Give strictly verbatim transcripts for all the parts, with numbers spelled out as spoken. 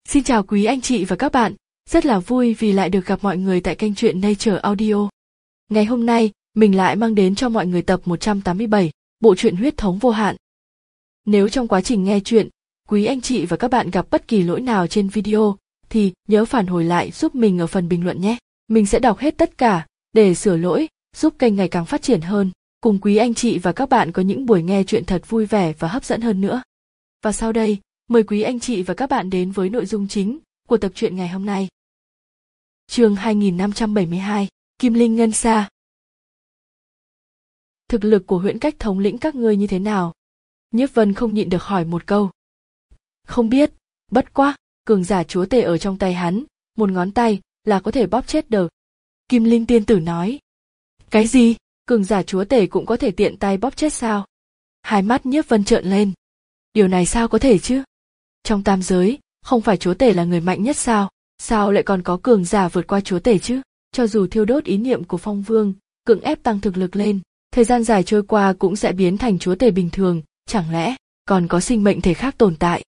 Xin chào quý anh chị và các bạn, rất là vui vì lại được gặp mọi người tại kênh truyện Nature Audio. Ngày hôm nay, mình lại mang đến cho mọi người tập một trăm tám mươi bảy, bộ truyện Huyết thống vô hạn. Nếu trong quá trình nghe truyện, quý anh chị và các bạn gặp bất kỳ lỗi nào trên video, thì nhớ phản hồi lại giúp mình ở phần bình luận nhé. Mình sẽ đọc hết tất cả, để sửa lỗi, giúp kênh ngày càng phát triển hơn, cùng quý anh chị và các bạn có những buổi nghe truyện thật vui vẻ và hấp dẫn hơn nữa. Và sau đây, mời quý anh chị và các bạn đến với nội dung chính của tập truyện ngày hôm nay. Chương hai nghìn năm trăm bảy mươi hai, Kim Linh Ngân Sa. Thực lực của Huyễn Cách thống lĩnh các ngươi như thế nào? Nhiếp Vân không nhịn được hỏi một câu. Không biết, bất quá, cường giả chúa tể ở trong tay hắn, một ngón tay là có thể bóp chết được. Kim Linh tiên tử nói. Cái gì? Cường giả chúa tể cũng có thể tiện tay bóp chết sao? Hai mắt Nhiếp Vân trợn lên. Điều này sao có thể chứ? Trong tam giới, không phải chúa tể là người mạnh nhất sao? Sao lại còn có cường giả vượt qua chúa tể chứ? Cho dù thiêu đốt ý niệm của Phong Vương, cưỡng ép tăng thực lực lên, thời gian dài trôi qua cũng sẽ biến thành chúa tể bình thường, chẳng lẽ còn có sinh mệnh thể khác tồn tại?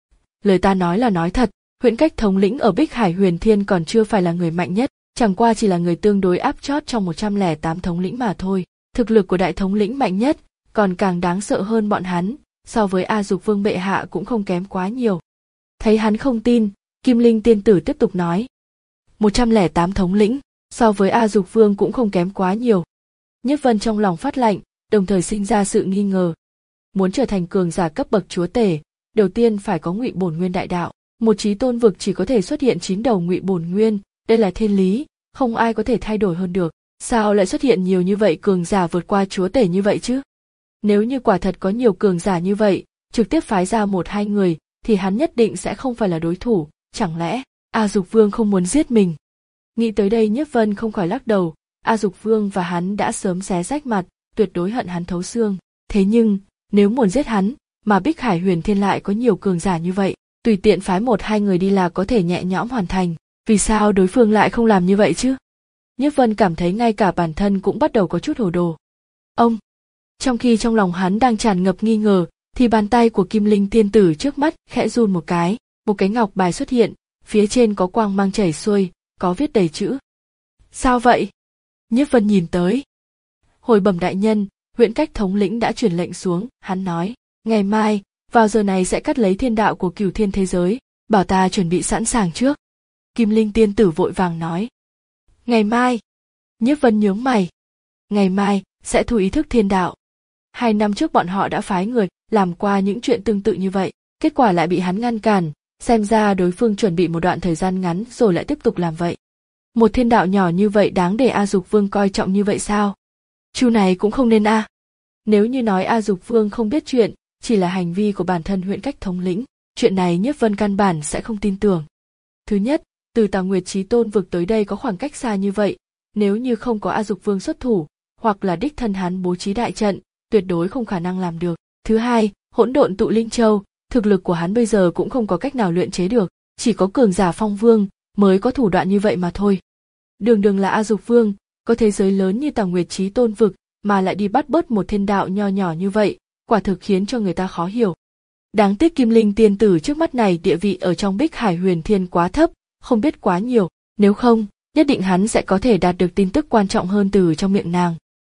Lời ta nói là nói thật, Huyễn Cách thống lĩnh ở Bích Hải Huyền Thiên còn chưa phải là người mạnh nhất, chẳng qua chỉ là người tương đối áp chót trong một trăm lẻ tám thống lĩnh mà thôi. Thực lực của đại thống lĩnh mạnh nhất, còn càng đáng sợ hơn bọn hắn, so với A Dục Vương bệ hạ cũng không kém quá nhiều. Thấy hắn không tin, Kim Linh tiên tử tiếp tục nói. một trăm lẻ tám thống lĩnh, so với A Dục Vương cũng không kém quá nhiều. Nhiếp Vân trong lòng phát lạnh, đồng thời sinh ra sự nghi ngờ. Muốn trở thành cường giả cấp bậc chúa tể, đầu tiên phải có Ngụy Bổn Nguyên đại đạo. Một chí tôn vực chỉ có thể xuất hiện chín đầu Ngụy Bổn Nguyên, đây là thiên lý, không ai có thể thay đổi hơn được. Sao lại xuất hiện nhiều như vậy cường giả vượt qua chúa tể như vậy chứ? Nếu như quả thật có nhiều cường giả như vậy, trực tiếp phái ra một hai người, thì hắn nhất định sẽ không phải là đối thủ, chẳng lẽ A Dục Vương không muốn giết mình? Nghĩ tới đây Nhiếp Vân không khỏi lắc đầu, A Dục Vương và hắn đã sớm xé rách mặt, tuyệt đối hận hắn thấu xương. Thế nhưng, nếu muốn giết hắn, mà Bích Hải Huyền Thiên lại có nhiều cường giả như vậy, tùy tiện phái một hai người đi là có thể nhẹ nhõm hoàn thành, vì sao đối phương lại không làm như vậy chứ? Nhiếp Vân cảm thấy ngay cả bản thân cũng bắt đầu có chút hồ đồ. Ông! Trong khi trong lòng hắn đang tràn ngập nghi ngờ, thì bàn tay của Kim Linh tiên tử trước mắt khẽ run một cái, một cái ngọc bài xuất hiện, phía trên có quang mang chảy xuôi, có viết đầy chữ. Sao vậy? Nhiếp Vân nhìn tới. Hồi bẩm đại nhân, Huyễn Cách thống lĩnh đã truyền lệnh xuống, hắn nói, ngày mai, vào giờ này sẽ cắt lấy thiên đạo của Cửu Thiên thế giới, bảo ta chuẩn bị sẵn sàng trước. Kim Linh tiên tử vội vàng nói. Ngày mai? Nhiếp Vân nhướng mày. Ngày mai, sẽ thu ý thức thiên đạo. Hai năm trước bọn họ đã phái người làm qua những chuyện tương tự như vậy, kết quả lại bị hắn ngăn cản, xem ra đối phương chuẩn bị một đoạn thời gian ngắn rồi lại tiếp tục làm vậy. Một thiên đạo nhỏ như vậy đáng để A Dục Vương coi trọng như vậy sao? Chu này cũng không nên a. Nếu như nói A Dục Vương không biết chuyện, chỉ là hành vi của bản thân Huyễn Cách thống lĩnh, chuyện này Nhiếp Vân căn bản sẽ không tin tưởng. Thứ nhất, từ Tà Nguyệt Chí Tôn vực tới đây có khoảng cách xa như vậy, nếu như không có A Dục Vương xuất thủ, hoặc là đích thân hắn bố trí đại trận, tuyệt đối không khả năng làm được. Thứ hai, Hỗn Độn Tụ Linh Châu, thực lực của hắn bây giờ cũng không có cách nào luyện chế được, chỉ có cường giả Phong Vương mới có thủ đoạn như vậy mà thôi. Đường đường là A Dục Vương, có thế giới lớn như Tà Nguyệt Chí Tôn vực mà lại đi bắt bớt một thiên đạo nho nhỏ như vậy, quả thực khiến cho người ta khó hiểu. Đáng tiếc Kim Linh tiên tử trước mắt này địa vị ở trong Bích Hải Huyền Thiên quá thấp, không biết quá nhiều, nếu không, nhất định hắn sẽ có thể đạt được tin tức quan trọng hơn từ trong miệng nàng.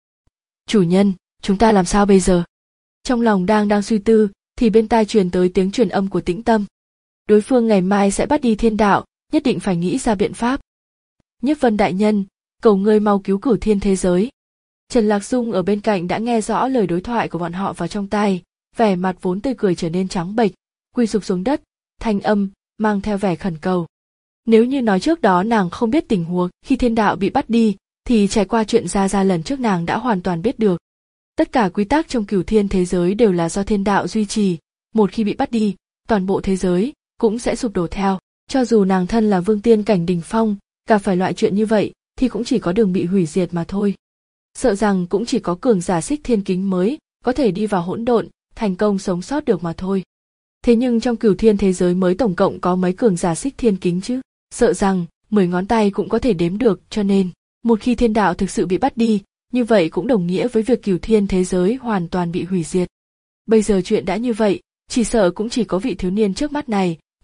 Chủ nhân, chúng ta làm sao bây giờ? Trong lòng đang đang suy tư, thì bên tai truyền tới tiếng truyền âm của Tĩnh Tâm. Đối phương ngày mai sẽ bắt đi thiên đạo, nhất định phải nghĩ ra biện pháp. Nhiếp Vân đại nhân, cầu ngươi mau cứu Cửu Thiên thế giới. Trần Lạc Dung ở bên cạnh đã nghe rõ lời đối thoại của bọn họ vào trong tai, vẻ mặt vốn tươi cười trở nên trắng bệch, quỳ sụp xuống đất, thanh âm mang theo vẻ khẩn cầu. Nếu như nói trước đó nàng không biết tình huống khi thiên đạo bị bắt đi, thì trải qua chuyện ra ra lần trước nàng đã hoàn toàn biết được. Tất cả quy tắc trong Cửu Thiên thế giới đều là do thiên đạo duy trì, một khi bị bắt đi, toàn bộ thế giới cũng sẽ sụp đổ theo. Cho dù nàng thân là vương tiên cảnh đỉnh phong, gặp phải loại chuyện như vậy thì cũng chỉ có đường bị hủy diệt mà thôi. Sợ rằng cũng chỉ có cường giả Xích Thiên Kính mới có thể đi vào hỗn độn, thành công sống sót được mà thôi. Thế nhưng trong Cửu Thiên thế giới mới tổng cộng có mấy cường giả Xích Thiên Kính chứ? Sợ rằng mười ngón tay cũng có thể đếm được, cho nên một khi thiên đạo thực sự bị bắt đi, như vậy cũng đồng nghĩa với việc Cửu Thiên thế giới hoàn toàn bị hủy diệt. Bây giờ chuyện đã như vậy, chỉ sợ cũng chỉ có vị thiếu niên trước mắt này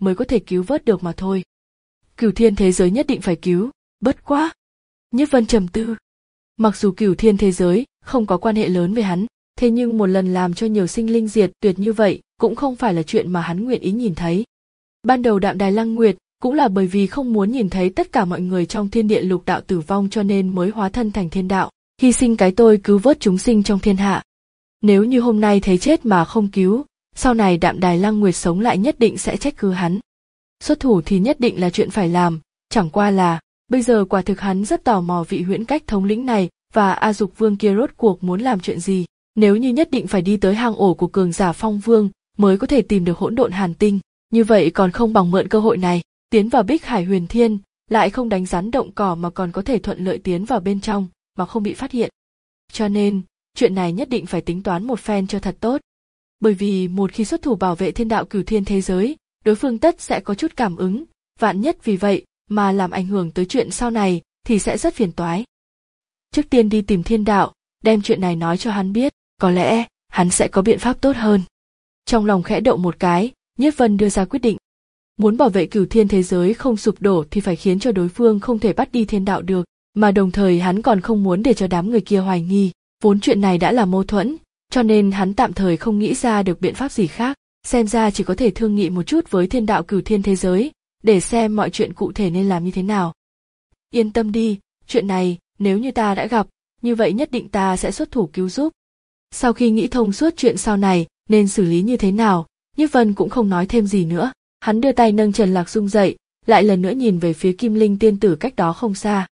mới có thể cứu vớt được mà thôi. Cửu thiên thế giới nhất định phải cứu, bất quá. Nhiếp Vân trầm tư. Mặc dù cửu thiên thế giới không có quan hệ lớn với hắn, thế nhưng một lần làm cho nhiều sinh linh diệt tuyệt như vậy cũng không phải là chuyện mà hắn nguyện ý nhìn thấy. Ban đầu Đạm Đài Lăng Nguyệt cũng là bởi vì không muốn nhìn thấy tất cả mọi người trong thiên địa lục đạo tử vong cho nên mới hóa thân thành thiên đạo, hy sinh cái tôi cứu vớt chúng sinh trong thiên hạ. Nếu như hôm nay thấy chết mà không cứu, sau này Đạm Đài Lăng Nguyệt sống lại nhất định sẽ trách cứ hắn. Xuất thủ thì nhất định là chuyện phải làm, chẳng qua là, bây giờ quả thực hắn rất tò mò vị huyễn cách thống lĩnh này và A Dục Vương kia rốt cuộc muốn làm chuyện gì. Nếu như nhất định phải đi tới hang ổ của cường giả Phong Vương mới có thể tìm được hỗn độn hàn tinh, như vậy còn không bằng mượn cơ hội này, tiến vào Bích Hải Huyền Thiên, lại không đánh rắn động cỏ mà còn có thể thuận lợi tiến vào bên trong mà không bị phát hiện. Cho nên, chuyện này nhất định phải tính toán một phen cho thật tốt. Bởi vì một khi xuất thủ bảo vệ thiên đạo cửu thiên thế giới, đối phương tất sẽ có chút cảm ứng, vạn nhất vì vậy mà làm ảnh hưởng tới chuyện sau này thì sẽ rất phiền toái. Trước tiên đi tìm thiên đạo, đem chuyện này nói cho hắn biết, có lẽ hắn sẽ có biện pháp tốt hơn. Trong lòng khẽ động một cái, Nhiếp Vân đưa ra quyết định. Muốn bảo vệ cửu thiên thế giới không sụp đổ thì phải khiến cho đối phương không thể bắt đi thiên đạo được, mà đồng thời hắn còn không muốn để cho đám người kia hoài nghi, vốn chuyện này đã là mâu thuẫn, cho nên hắn tạm thời không nghĩ ra được biện pháp gì khác, xem ra chỉ có thể thương nghị một chút với thiên đạo cửu thiên thế giới, để xem mọi chuyện cụ thể nên làm như thế nào. Yên tâm đi, chuyện này, nếu như ta đã gặp, như vậy nhất định ta sẽ xuất thủ cứu giúp. Sau khi nghĩ thông suốt chuyện sau này, nên xử lý như thế nào, Nhiếp Vân cũng không nói thêm gì nữa, hắn đưa tay nâng Trần Lạc Dung dậy, lại lần nữa nhìn về phía Kim Linh tiên tử cách đó không xa.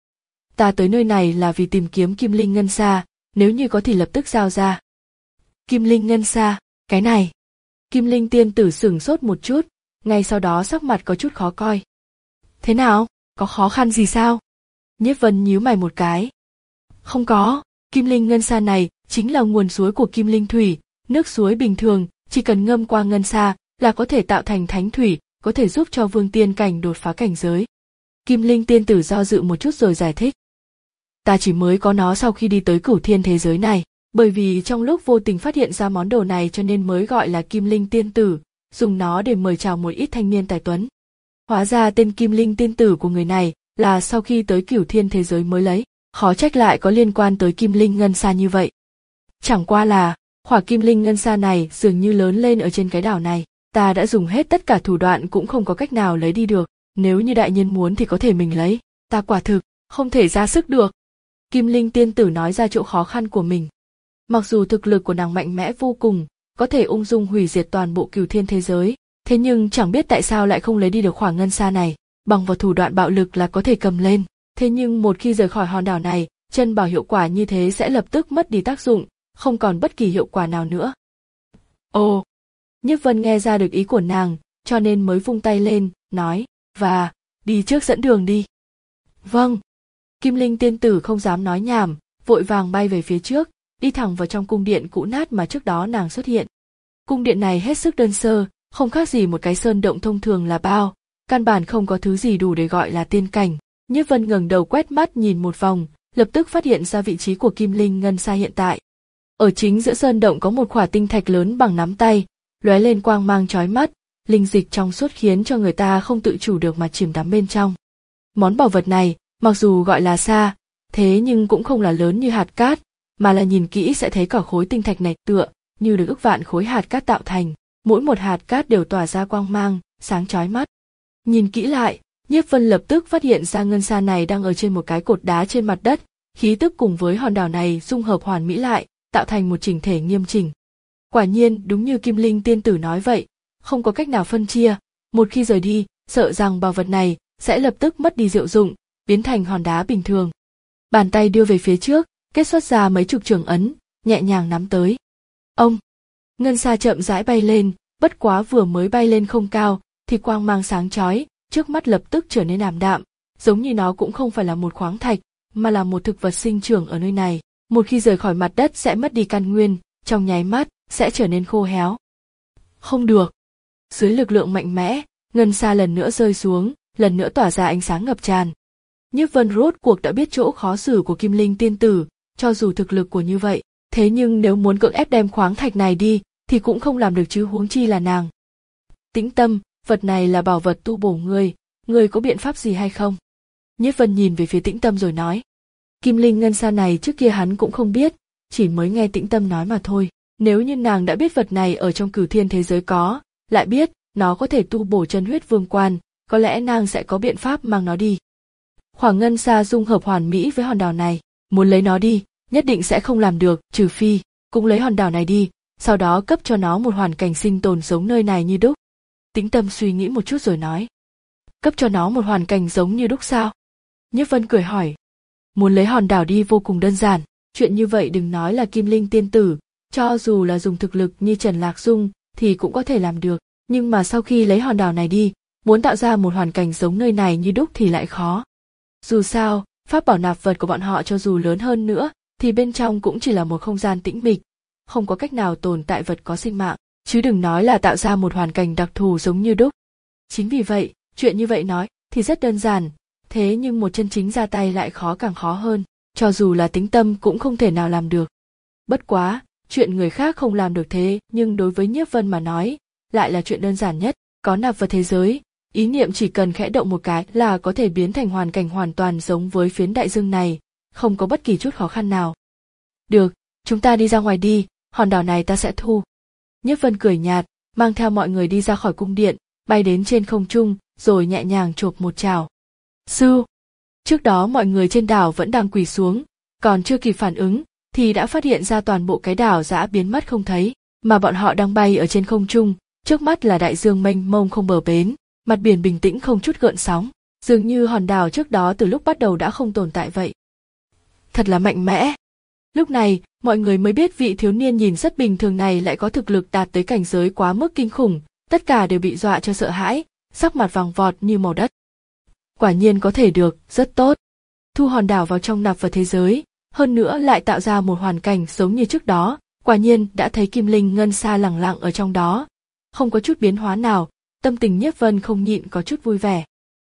Ta tới nơi này là vì tìm kiếm Kim Linh Ngân Sa, nếu như có thì lập tức giao ra. Kim Linh Ngân Sa, cái này. Kim Linh tiên tử sửng sốt một chút, ngay sau đó sắc mặt có chút khó coi. Thế nào, có khó khăn gì sao? Nhiếp Vân nhíu mày một cái. Không có, Kim Linh Ngân Sa này chính là nguồn suối của Kim Linh Thủy, nước suối bình thường, chỉ cần ngâm qua ngân sa là có thể tạo thành thánh thủy, có thể giúp cho vương tiên cảnh đột phá cảnh giới. Kim Linh tiên tử do dự một chút rồi giải thích. Ta chỉ mới có nó sau khi đi tới cửu thiên thế giới này, bởi vì trong lúc vô tình phát hiện ra món đồ này cho nên mới gọi là Kim Linh tiên tử, dùng nó để mời chào một ít thanh niên tài tuấn. Hóa ra tên Kim Linh tiên tử của người này là sau khi tới cửu thiên thế giới mới lấy, khó trách lại có liên quan tới Kim Linh Ngân Sa như vậy. Chẳng qua là, khỏa Kim Linh Ngân Sa này dường như lớn lên ở trên cái đảo này, ta đã dùng hết tất cả thủ đoạn cũng không có cách nào lấy đi được, nếu như đại nhân muốn thì có thể mình lấy, ta quả thực không thể ra sức được. Kim Linh tiên tử nói ra chỗ khó khăn của mình. Mặc dù thực lực của nàng mạnh mẽ vô cùng, có thể ung dung hủy diệt toàn bộ cửu thiên thế giới, thế nhưng chẳng biết tại sao lại không lấy đi được khỏa ngân sa này, bằng vào thủ đoạn bạo lực là có thể cầm lên, thế nhưng một khi rời khỏi hòn đảo này, chân bảo hiệu quả như thế sẽ lập tức mất đi tác dụng, không còn bất kỳ hiệu quả nào nữa. Ồ, Nhiếp Vân nghe ra được ý của nàng, cho nên mới vung tay lên, nói, và, đi trước dẫn đường đi. Vâng. Kim Linh tiên tử không dám nói nhảm, vội vàng bay về phía trước, đi thẳng vào trong cung điện cũ nát mà trước đó nàng xuất hiện. Cung điện này hết sức đơn sơ, không khác gì một cái sơn động thông thường là bao, căn bản không có thứ gì đủ để gọi là tiên cảnh. Nhiếp Vân ngẩng đầu quét mắt nhìn một vòng, lập tức phát hiện ra vị trí của Kim Linh Ngân Sa hiện tại. Ở chính giữa sơn động có một khỏa tinh thạch lớn bằng nắm tay, lóe lên quang mang chói mắt, linh dịch trong suốt khiến cho người ta không tự chủ được mà chìm đắm bên trong. Món bảo vật này, mặc dù gọi là sa, thế nhưng cũng không là lớn như hạt cát, mà là nhìn kỹ sẽ thấy cả khối tinh thạch này tựa như được ức vạn khối hạt cát tạo thành, mỗi một hạt cát đều tỏa ra quang mang, sáng chói mắt. Nhìn kỹ lại, Nhiếp Vân lập tức phát hiện ra ngân sa này đang ở trên một cái cột đá trên mặt đất, khí tức cùng với hòn đảo này dung hợp hoàn mỹ lại, tạo thành một chỉnh thể nghiêm chỉnh. Quả nhiên, đúng như Kim Linh tiên tử nói vậy, không có cách nào phân chia, một khi rời đi, sợ rằng bảo vật này sẽ lập tức mất đi diệu dụng, biến thành hòn đá bình thường. Bàn tay đưa về phía trước, kết xuất ra mấy chục trường ấn, nhẹ nhàng nắm tới. Ông, ngân sa chậm rãi bay lên, bất quá vừa mới bay lên không cao, thì quang mang sáng chói, trước mắt lập tức trở nên ảm đạm, giống như nó cũng không phải là một khoáng thạch, mà là một thực vật sinh trưởng ở nơi này. Một khi rời khỏi mặt đất sẽ mất đi căn nguyên, trong nháy mắt sẽ trở nên khô héo. Không được. Dưới lực lượng mạnh mẽ, ngân sa lần nữa rơi xuống, lần nữa tỏa ra ánh sáng ngập tràn. Nhiếp Vân rốt cuộc đã biết chỗ khó xử của Kim Linh tiên tử, cho dù thực lực của như vậy, thế nhưng nếu muốn cưỡng ép đem khoáng thạch này đi, thì cũng không làm được chứ huống chi là nàng. Tĩnh tâm, vật này là bảo vật tu bổ ngươi, ngươi có biện pháp gì hay không? Nhiếp Vân nhìn về phía Tĩnh Tâm rồi nói. Kim linh ngân sa này trước kia hắn cũng không biết, chỉ mới nghe Tĩnh Tâm nói mà thôi. Nếu như nàng đã biết vật này ở trong cửu thiên thế giới có, lại biết nó có thể tu bổ chân huyết vương quan, có lẽ nàng sẽ có biện pháp mang nó đi. Khoảng ngân sa dung hợp hoàn mỹ với hòn đảo này, muốn lấy nó đi, nhất định sẽ không làm được, trừ phi cũng lấy hòn đảo này đi, sau đó cấp cho nó một hoàn cảnh sinh tồn giống nơi này như đúc. Tĩnh Tâm suy nghĩ một chút rồi nói. Cấp cho nó một hoàn cảnh giống như đúc sao? Nhiếp Vân cười hỏi. Muốn lấy hòn đảo đi vô cùng đơn giản, chuyện như vậy đừng nói là Kim Linh tiên tử, cho dù là dùng thực lực như Trần Lạc Dung thì cũng có thể làm được, nhưng mà sau khi lấy hòn đảo này đi, muốn tạo ra một hoàn cảnh giống nơi này như đúc thì lại khó. Dù sao, pháp bảo nạp vật của bọn họ cho dù lớn hơn nữa, thì bên trong cũng chỉ là một không gian tĩnh mịch, không có cách nào tồn tại vật có sinh mạng, chứ đừng nói là tạo ra một hoàn cảnh đặc thù giống như đúc. Chính vì vậy, chuyện như vậy nói thì rất đơn giản, thế nhưng một chân chính ra tay lại khó càng khó hơn, cho dù là Tĩnh Tâm cũng không thể nào làm được. Bất quá, chuyện người khác không làm được thế, nhưng đối với Nhiếp Vân mà nói, lại là chuyện đơn giản nhất, có nạp vật thế giới, ý niệm chỉ cần khẽ động một cái là có thể biến thành hoàn cảnh hoàn toàn giống với phiến đại dương này, không có bất kỳ chút khó khăn nào. Được, chúng ta đi ra ngoài đi, hòn đảo này ta sẽ thu. Nhiếp Vân cười nhạt, mang theo mọi người đi ra khỏi cung điện, bay đến trên không trung, rồi nhẹ nhàng chộp một chảo. Sư! Trước đó mọi người trên đảo vẫn đang quỳ xuống, còn chưa kịp phản ứng, thì đã phát hiện ra toàn bộ cái đảo dã biến mất không thấy, mà bọn họ đang bay ở trên không trung, trước mắt là đại dương mênh mông không bờ bến, mặt biển bình tĩnh không chút gợn sóng, dường như hòn đảo trước đó từ lúc bắt đầu đã không tồn tại vậy. Thật là mạnh mẽ! Lúc này, mọi người mới biết vị thiếu niên nhìn rất bình thường này lại có thực lực đạt tới cảnh giới quá mức kinh khủng, tất cả đều bị dọa cho sợ hãi, sắc mặt vàng vọt như màu đất. Quả nhiên có thể được, rất tốt. Thu hòn đảo vào trong nạp vật thế giới, hơn nữa lại tạo ra một hoàn cảnh giống như trước đó, quả nhiên đã thấy kim linh ngân sa lẳng lặng ở trong đó, không có chút biến hóa nào, tâm tình Nhiếp Vân không nhịn có chút vui vẻ.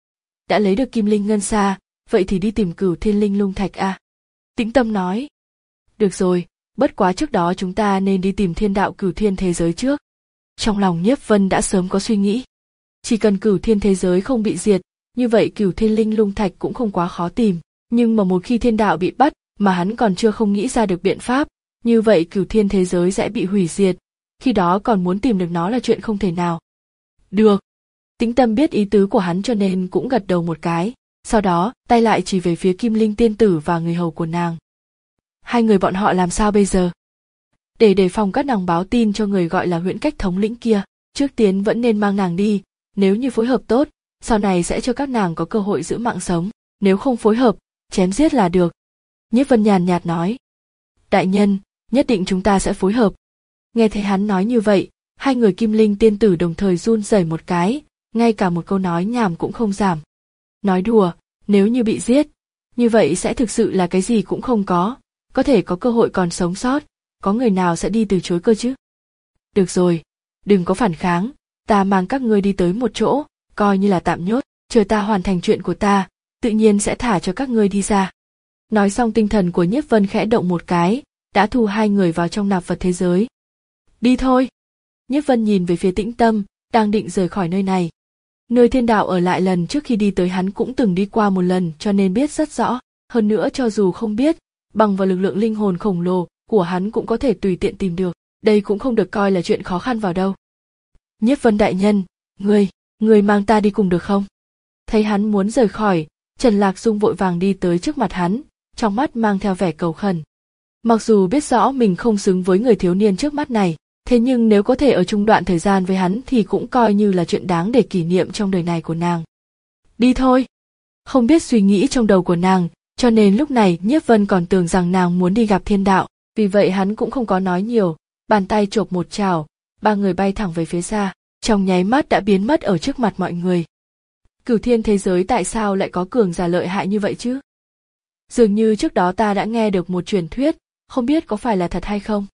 Đã lấy được kim linh ngân sa, vậy thì đi tìm cửu thiên linh lung thạch a. Tĩnh Tâm nói. Được rồi, bất quá trước đó chúng ta nên đi tìm thiên đạo cửu thiên thế giới trước. Trong lòng Nhiếp Vân đã sớm có suy nghĩ. Chỉ cần cửu thiên thế giới không bị diệt, như vậy cửu thiên linh lung thạch cũng không quá khó tìm. Nhưng mà một khi thiên đạo bị bắt, mà hắn còn chưa không nghĩ ra được biện pháp, như vậy cửu thiên thế giới sẽ bị hủy diệt. Khi đó còn muốn tìm được nó là chuyện không thể nào. Được. Tĩnh Tâm biết ý tứ của hắn cho nên cũng gật đầu một cái, sau đó tay lại chỉ về phía Kim Linh tiên tử và người hầu của nàng. Hai người bọn họ làm sao bây giờ? Để đề phòng các nàng báo tin cho người gọi là Huyễn Cách thống lĩnh kia, trước tiên vẫn nên mang nàng đi, nếu như phối hợp tốt, sau này sẽ cho các nàng có cơ hội giữ mạng sống, nếu không phối hợp, chém giết là được. Nhiếp Vân nhàn nhạt nói. Đại nhân, nhất định chúng ta sẽ phối hợp. Nghe thấy hắn nói như vậy, hai người Kim Linh tiên tử đồng thời run rẩy một cái, ngay cả một câu nói nhảm cũng không giảm. Nói đùa, nếu như bị giết, như vậy sẽ thực sự là cái gì cũng không có, có thể có cơ hội còn sống sót, có người nào sẽ đi từ chối cơ chứ? Được rồi, đừng có phản kháng, ta mang các ngươi đi tới một chỗ, coi như là tạm nhốt, chờ ta hoàn thành chuyện của ta, tự nhiên sẽ thả cho các ngươi đi ra. Nói xong tinh thần của Nhiếp Vân khẽ động một cái, đã thu hai người vào trong nạp vật thế giới. Đi thôi! Nhiếp Vân nhìn về phía Tĩnh Tâm, đang định rời khỏi nơi này. Nơi thiên đạo ở lại lần trước khi đi tới hắn cũng từng đi qua một lần cho nên biết rất rõ, hơn nữa cho dù không biết, bằng vào lực lượng linh hồn khổng lồ của hắn cũng có thể tùy tiện tìm được, đây cũng không được coi là chuyện khó khăn vào đâu. Nhiếp Vân đại nhân, ngươi, ngươi mang ta đi cùng được không? Thấy hắn muốn rời khỏi, Trần Lạc Dung vội vàng đi tới trước mặt hắn, trong mắt mang theo vẻ cầu khẩn. Mặc dù biết rõ mình không xứng với người thiếu niên trước mắt này, thế nhưng nếu có thể ở chung đoạn thời gian với hắn thì cũng coi như là chuyện đáng để kỷ niệm trong đời này của nàng. Đi thôi! Không biết suy nghĩ trong đầu của nàng, cho nên lúc này Nhiếp Vân còn tưởng rằng nàng muốn đi gặp thiên đạo, vì vậy hắn cũng không có nói nhiều, bàn tay chộp một chảo, ba người bay thẳng về phía xa, trong nháy mắt đã biến mất ở trước mặt mọi người. Cửu thiên thế giới tại sao lại có cường giả lợi hại như vậy chứ? Dường như trước đó ta đã nghe được một truyền thuyết, không biết có phải là thật hay không?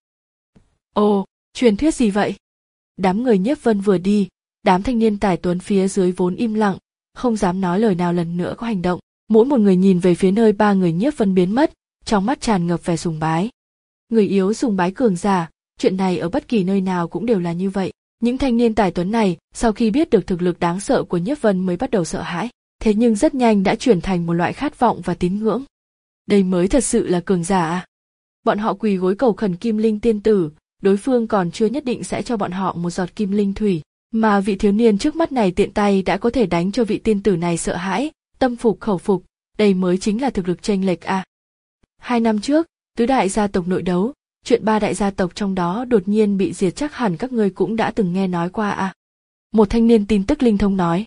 Ồ, truyền thuyết gì vậy? Đám người Nhiếp Vân vừa đi, đám thanh niên tài tuấn phía dưới vốn im lặng, không dám nói lời nào lần nữa có hành động. Mỗi một người nhìn về phía nơi ba người Nhiếp Vân biến mất, trong mắt tràn ngập vẻ sùng bái. Người yếu sùng bái cường giả, chuyện này ở bất kỳ nơi nào cũng đều là như vậy, Những thanh niên tài tuấn này, sau khi biết được thực lực đáng sợ của Nhiếp Vân mới bắt đầu sợ hãi, thế nhưng rất nhanh đã chuyển thành một loại khát vọng và tín ngưỡng. Đây mới thật sự là cường giả à? Bọn họ quỳ gối cầu khẩn Kim Linh tiên tử, đối phương còn chưa nhất định sẽ cho bọn họ một giọt kim linh thủy, mà vị thiếu niên trước mắt này tiện tay đã có thể đánh cho vị tiên tử này sợ hãi, tâm phục khẩu phục, đây mới chính là thực lực chênh lệch à. Hai năm trước, tứ đại gia tộc nội đấu, chuyện ba đại gia tộc trong đó đột nhiên bị diệt chắc hẳn các ngươi cũng đã từng nghe nói qua à. Một thanh niên tin tức linh thông nói.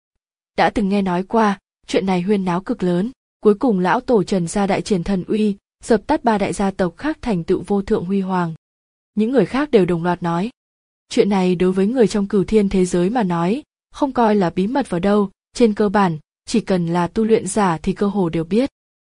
Đã từng nghe nói qua, chuyện này huyên náo cực lớn, cuối cùng lão tổ Trần gia đại triển thần uy, dập tắt ba đại gia tộc khác thành tựu vô thượng huy hoàng. Những người khác đều đồng loạt nói. Chuyện này đối với người trong cửu thiên thế giới mà nói, không coi là bí mật vào đâu, trên cơ bản, chỉ cần là tu luyện giả thì cơ hồ đều biết.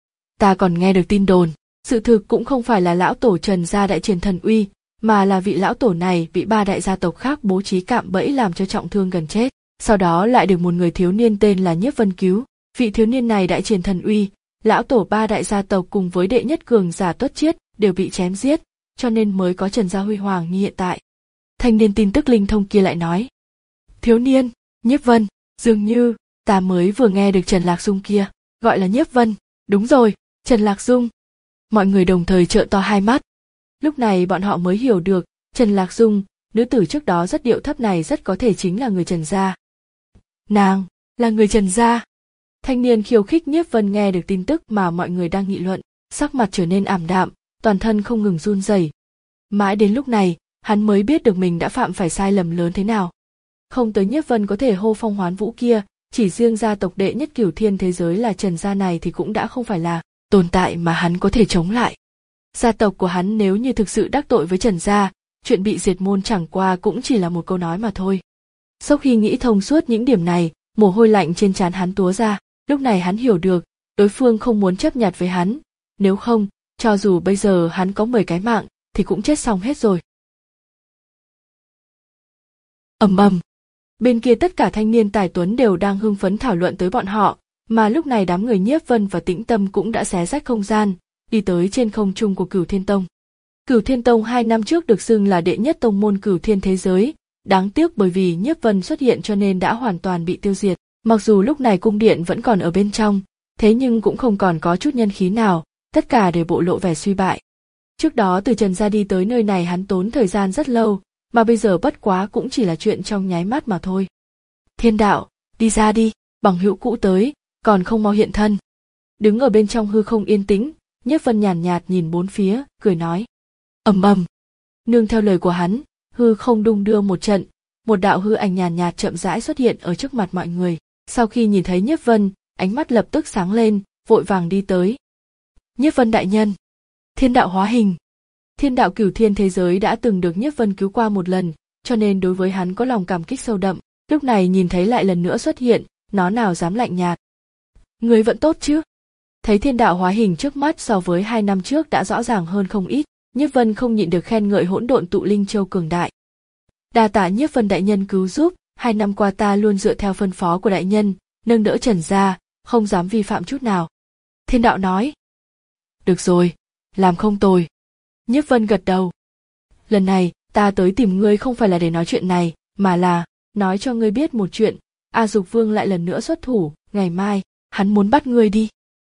Ta còn nghe được tin đồn, sự thực cũng không phải là lão tổ Trần gia đại triển thần uy, mà là vị lão tổ này bị ba đại gia tộc khác bố trí cạm bẫy làm cho trọng thương gần chết, sau đó lại được một người thiếu niên tên là Nhiếp Vân cứu. Vị thiếu niên này đại triển thần uy, lão tổ ba đại gia tộc cùng với đệ nhất cường giả Tuất Chiết đều bị chém giết, cho nên mới có Trần gia huy hoàng như hiện tại. Thanh niên tin tức linh thông kia lại nói. Thiếu niên, Nhiếp Vân, dường như, ta mới vừa nghe được Trần Lạc Dung kia, gọi là Nhiếp Vân, đúng rồi, Trần Lạc Dung. Mọi người đồng thời trợn to hai mắt. Lúc này bọn họ mới hiểu được, Trần Lạc Dung, nữ tử trước đó rất điệu thấp này rất có thể chính là người Trần gia. Nàng, là người Trần gia. Thanh niên khiêu khích Nhiếp Vân nghe được tin tức mà mọi người đang nghị luận, sắc mặt trở nên ảm đạm, toàn thân không ngừng run rẩy. Mãi đến lúc này, hắn mới biết được mình đã phạm phải sai lầm lớn thế nào. Không tới Nhiếp Vân có thể hô phong hoán vũ kia, chỉ riêng gia tộc đệ nhất cửu thiên thế giới là Trần gia này thì cũng đã không phải là tồn tại mà hắn có thể chống lại. Gia tộc của hắn nếu như thực sự đắc tội với Trần gia, chuyện bị diệt môn chẳng qua cũng chỉ là một câu nói mà thôi. Sau khi nghĩ thông suốt những điểm này, mồ hôi lạnh trên trán hắn túa ra, lúc này hắn hiểu được, đối phương không muốn chấp nhặt với hắn, nếu không, cho dù bây giờ hắn có mười cái mạng, thì cũng chết xong hết rồi. Ầm ầm. Bên kia tất cả thanh niên tài tuấn đều đang hưng phấn thảo luận tới bọn họ, mà lúc này đám người Nhiếp Vân và Tĩnh Tâm cũng đã xé rách không gian, đi tới trên không trung của Cửu Thiên Tông. Cửu Thiên Tông hai năm trước được xưng là đệ nhất tông môn Cửu Thiên thế giới, đáng tiếc bởi vì Nhiếp Vân xuất hiện cho nên đã hoàn toàn bị tiêu diệt. Mặc dù lúc này cung điện vẫn còn ở bên trong, thế nhưng cũng không còn có chút nhân khí nào, tất cả đều bộ lộ vẻ suy bại. Trước đó từ Trần gia đi tới nơi này hắn tốn thời gian rất lâu, mà bây giờ bất quá cũng chỉ là chuyện trong nháy mắt mà thôi. Thiên đạo, đi ra đi, bằng hữu cũ tới, còn không mau hiện thân. Đứng ở bên trong hư không yên tĩnh, Nhiếp Vân nhàn nhạt, nhạt nhìn bốn phía, cười nói. Ầm ầm. Nương theo lời của hắn, hư không đung đưa một trận, một đạo hư ảnh nhàn nhạt, nhạt chậm rãi xuất hiện ở trước mặt mọi người. Sau khi nhìn thấy Nhiếp Vân, ánh mắt lập tức sáng lên, vội vàng đi tới. Nhiếp Vân đại nhân. Thiên đạo hóa hình. Thiên đạo cửu thiên thế giới đã từng được Nhiếp Vân cứu qua một lần, cho nên đối với hắn có lòng cảm kích sâu đậm. Lúc này nhìn thấy lại lần nữa xuất hiện, nó nào dám lạnh nhạt. Người vẫn tốt chứ? Thấy thiên đạo hóa hình trước mắt so với hai năm trước đã rõ ràng hơn không ít, Nhiếp Vân không nhịn được khen ngợi hỗn độn tụ linh châu cường đại. Đa tạ Nhiếp Vân đại nhân cứu giúp, hai năm qua ta luôn dựa theo phân phó của đại nhân, nâng đỡ Trần gia, không dám vi phạm chút nào. Thiên đạo nói. Được rồi, làm không tồi. Nhiếp Vân gật đầu. Lần này, ta tới tìm ngươi không phải là để nói chuyện này, mà là nói cho ngươi biết một chuyện. A Dục Vương lại lần nữa xuất thủ, ngày mai, hắn muốn bắt ngươi đi.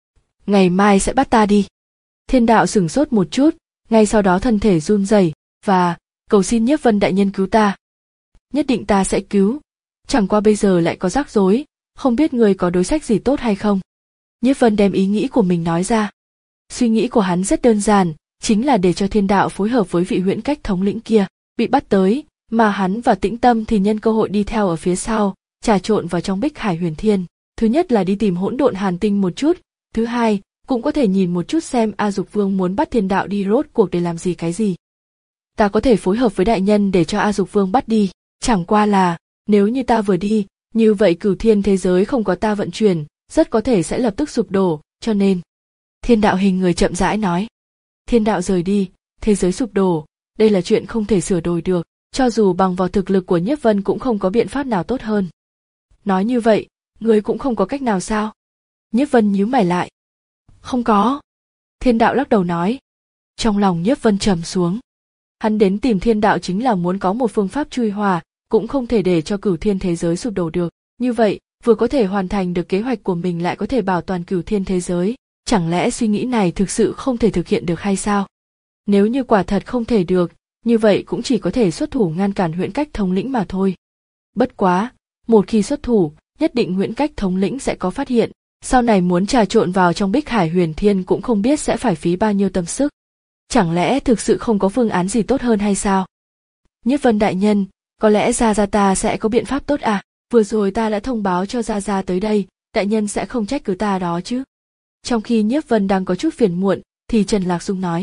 Ngày mai sẽ bắt ta đi. Thiên đạo sửng sốt một chút, ngay sau đó thân thể run rẩy và cầu xin Nhiếp Vân đại nhân cứu ta. Nhất định ta sẽ cứu. Chẳng qua bây giờ lại có rắc rối, không biết ngươi có đối sách gì tốt hay không. Nhiếp Vân đem ý nghĩ của mình nói ra. Suy nghĩ của hắn rất đơn giản, chính là để cho thiên đạo phối hợp với vị huyễn cách thống lĩnh kia, bị bắt tới, mà hắn và Tĩnh Tâm thì nhân cơ hội đi theo ở phía sau, trà trộn vào trong Bích Hải Huyền Thiên. Thứ nhất là đi tìm hỗn độn hàn tinh một chút, thứ hai, cũng có thể nhìn một chút xem A Dục Vương muốn bắt thiên đạo đi rốt cuộc để làm gì cái gì. Ta có thể phối hợp với đại nhân để cho A Dục Vương bắt đi, chẳng qua là, nếu như ta vừa đi, như vậy cửu thiên thế giới không có ta vận chuyển, rất có thể sẽ lập tức sụp đổ, cho nên. Thiên đạo hình người chậm rãi nói. Thiên đạo rời đi, thế giới sụp đổ, đây là chuyện không thể sửa đổi được, cho dù bằng vào thực lực của Nhiếp Vân cũng không có biện pháp nào tốt hơn. Nói như vậy, ngươi cũng không có cách nào sao? Nhiếp Vân nhíu mày lại. Không có. Thiên đạo lắc đầu nói. Trong lòng Nhiếp Vân trầm xuống. Hắn đến tìm thiên đạo chính là muốn có một phương pháp chui hòa, cũng không thể để cho cửu thiên thế giới sụp đổ được. Như vậy, vừa có thể hoàn thành được kế hoạch của mình lại có thể bảo toàn cửu thiên thế giới. Chẳng lẽ suy nghĩ này thực sự không thể thực hiện được hay sao? Nếu như quả thật không thể được, như vậy cũng chỉ có thể xuất thủ ngăn cản Huyễn Cách thống lĩnh mà thôi. Bất quá, một khi xuất thủ, nhất định Huyễn Cách thống lĩnh sẽ có phát hiện, sau này muốn trà trộn vào trong Bích Hải Huyền Thiên cũng không biết sẽ phải phí bao nhiêu tâm sức. Chẳng lẽ thực sự không có phương án gì tốt hơn hay sao? Nhiếp Vân đại nhân, có lẽ Gia Gia ta sẽ có biện pháp tốt à? Vừa rồi ta đã thông báo cho Gia Gia tới đây, đại nhân sẽ không trách cứ ta đó chứ? Trong khi Nhiếp Vân đang có chút phiền muộn, thì Trần Lạc Dung nói.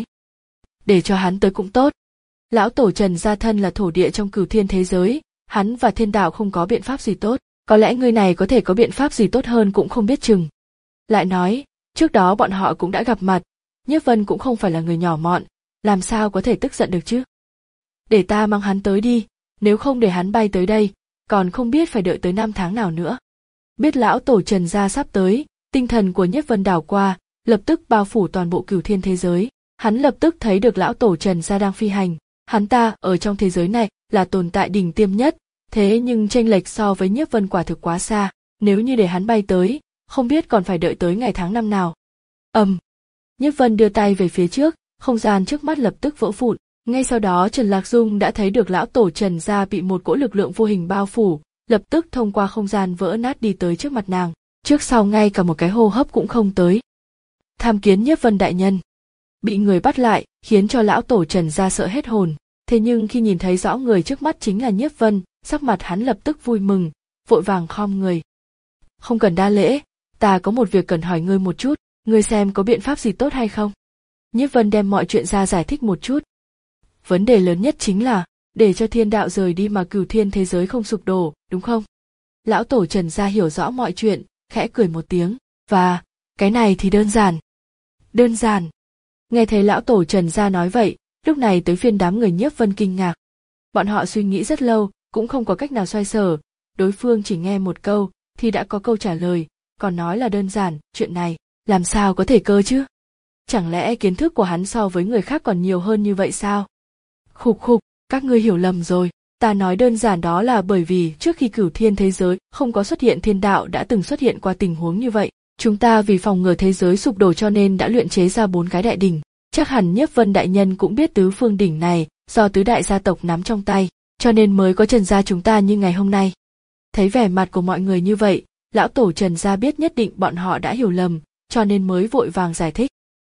Để cho hắn tới cũng tốt. Lão tổ Trần gia thân là thổ địa trong cửu thiên thế giới, hắn và thiên đạo không có biện pháp gì tốt, có lẽ người này có thể có biện pháp gì tốt hơn cũng không biết chừng. Lại nói, trước đó bọn họ cũng đã gặp mặt, Nhiếp Vân cũng không phải là người nhỏ mọn, làm sao có thể tức giận được chứ? Để ta mang hắn tới đi, nếu không để hắn bay tới đây, còn không biết phải đợi tới năm tháng nào nữa. Biết lão tổ Trần gia sắp tới, tinh thần của Nhiếp Vân đảo qua, lập tức bao phủ toàn bộ cửu thiên thế giới. Hắn lập tức thấy được lão tổ Trần gia đang phi hành. Hắn ta ở trong thế giới này là tồn tại đỉnh tiêm nhất, thế nhưng chênh lệch so với Nhiếp Vân quả thực quá xa. Nếu như để hắn bay tới, không biết còn phải đợi tới ngày tháng năm nào. ầm, um, Nhiếp Vân đưa tay về phía trước, không gian trước mắt lập tức vỡ vụn. Ngay sau đó Trần Lạc Dung đã thấy được lão tổ Trần gia bị một cỗ lực lượng vô hình bao phủ, lập tức thông qua không gian vỡ nát đi tới trước mặt nàng. Trước sau ngay cả một cái hô hấp cũng không tới. Tham kiến Nhiếp Vân đại nhân. Bị người bắt lại, khiến cho lão tổ Trần gia sợ hết hồn. Thế nhưng khi nhìn thấy rõ người trước mắt chính là Nhiếp Vân, sắc mặt hắn lập tức vui mừng, vội vàng khom người. Không cần đa lễ, ta có một việc cần hỏi ngươi một chút, ngươi xem có biện pháp gì tốt hay không? Nhiếp Vân đem mọi chuyện ra giải thích một chút. Vấn đề lớn nhất chính là, để cho thiên đạo rời đi mà cửu thiên thế giới không sụp đổ, đúng không? Lão tổ Trần gia hiểu rõ mọi chuyện, khẽ cười một tiếng, và, cái này thì đơn giản. Đơn giản. Nghe thấy lão tổ Trần gia nói vậy, lúc này tới phiên đám người Nhiếp Vân kinh ngạc. Bọn họ suy nghĩ rất lâu, cũng không có cách nào xoay sở, đối phương chỉ nghe một câu, thì đã có câu trả lời, còn nói là đơn giản, chuyện này, làm sao có thể cơ chứ? Chẳng lẽ kiến thức của hắn so với người khác còn nhiều hơn như vậy sao? Khục khục, các ngươi hiểu lầm rồi, ta nói đơn giản đó là bởi vì trước khi cửu thiên thế giới không có xuất hiện thiên đạo đã từng xuất hiện qua tình huống như vậy. Chúng ta vì phòng ngừa thế giới sụp đổ cho nên đã luyện chế ra bốn cái đại đỉnh. Chắc hẳn Nhiếp Vân đại nhân cũng biết tứ phương đỉnh này do tứ đại gia tộc nắm trong tay, cho nên mới có Trần gia chúng ta như ngày hôm nay. Thấy vẻ mặt của mọi người như vậy, lão tổ Trần gia biết nhất định bọn họ đã hiểu lầm, cho nên mới vội vàng giải thích.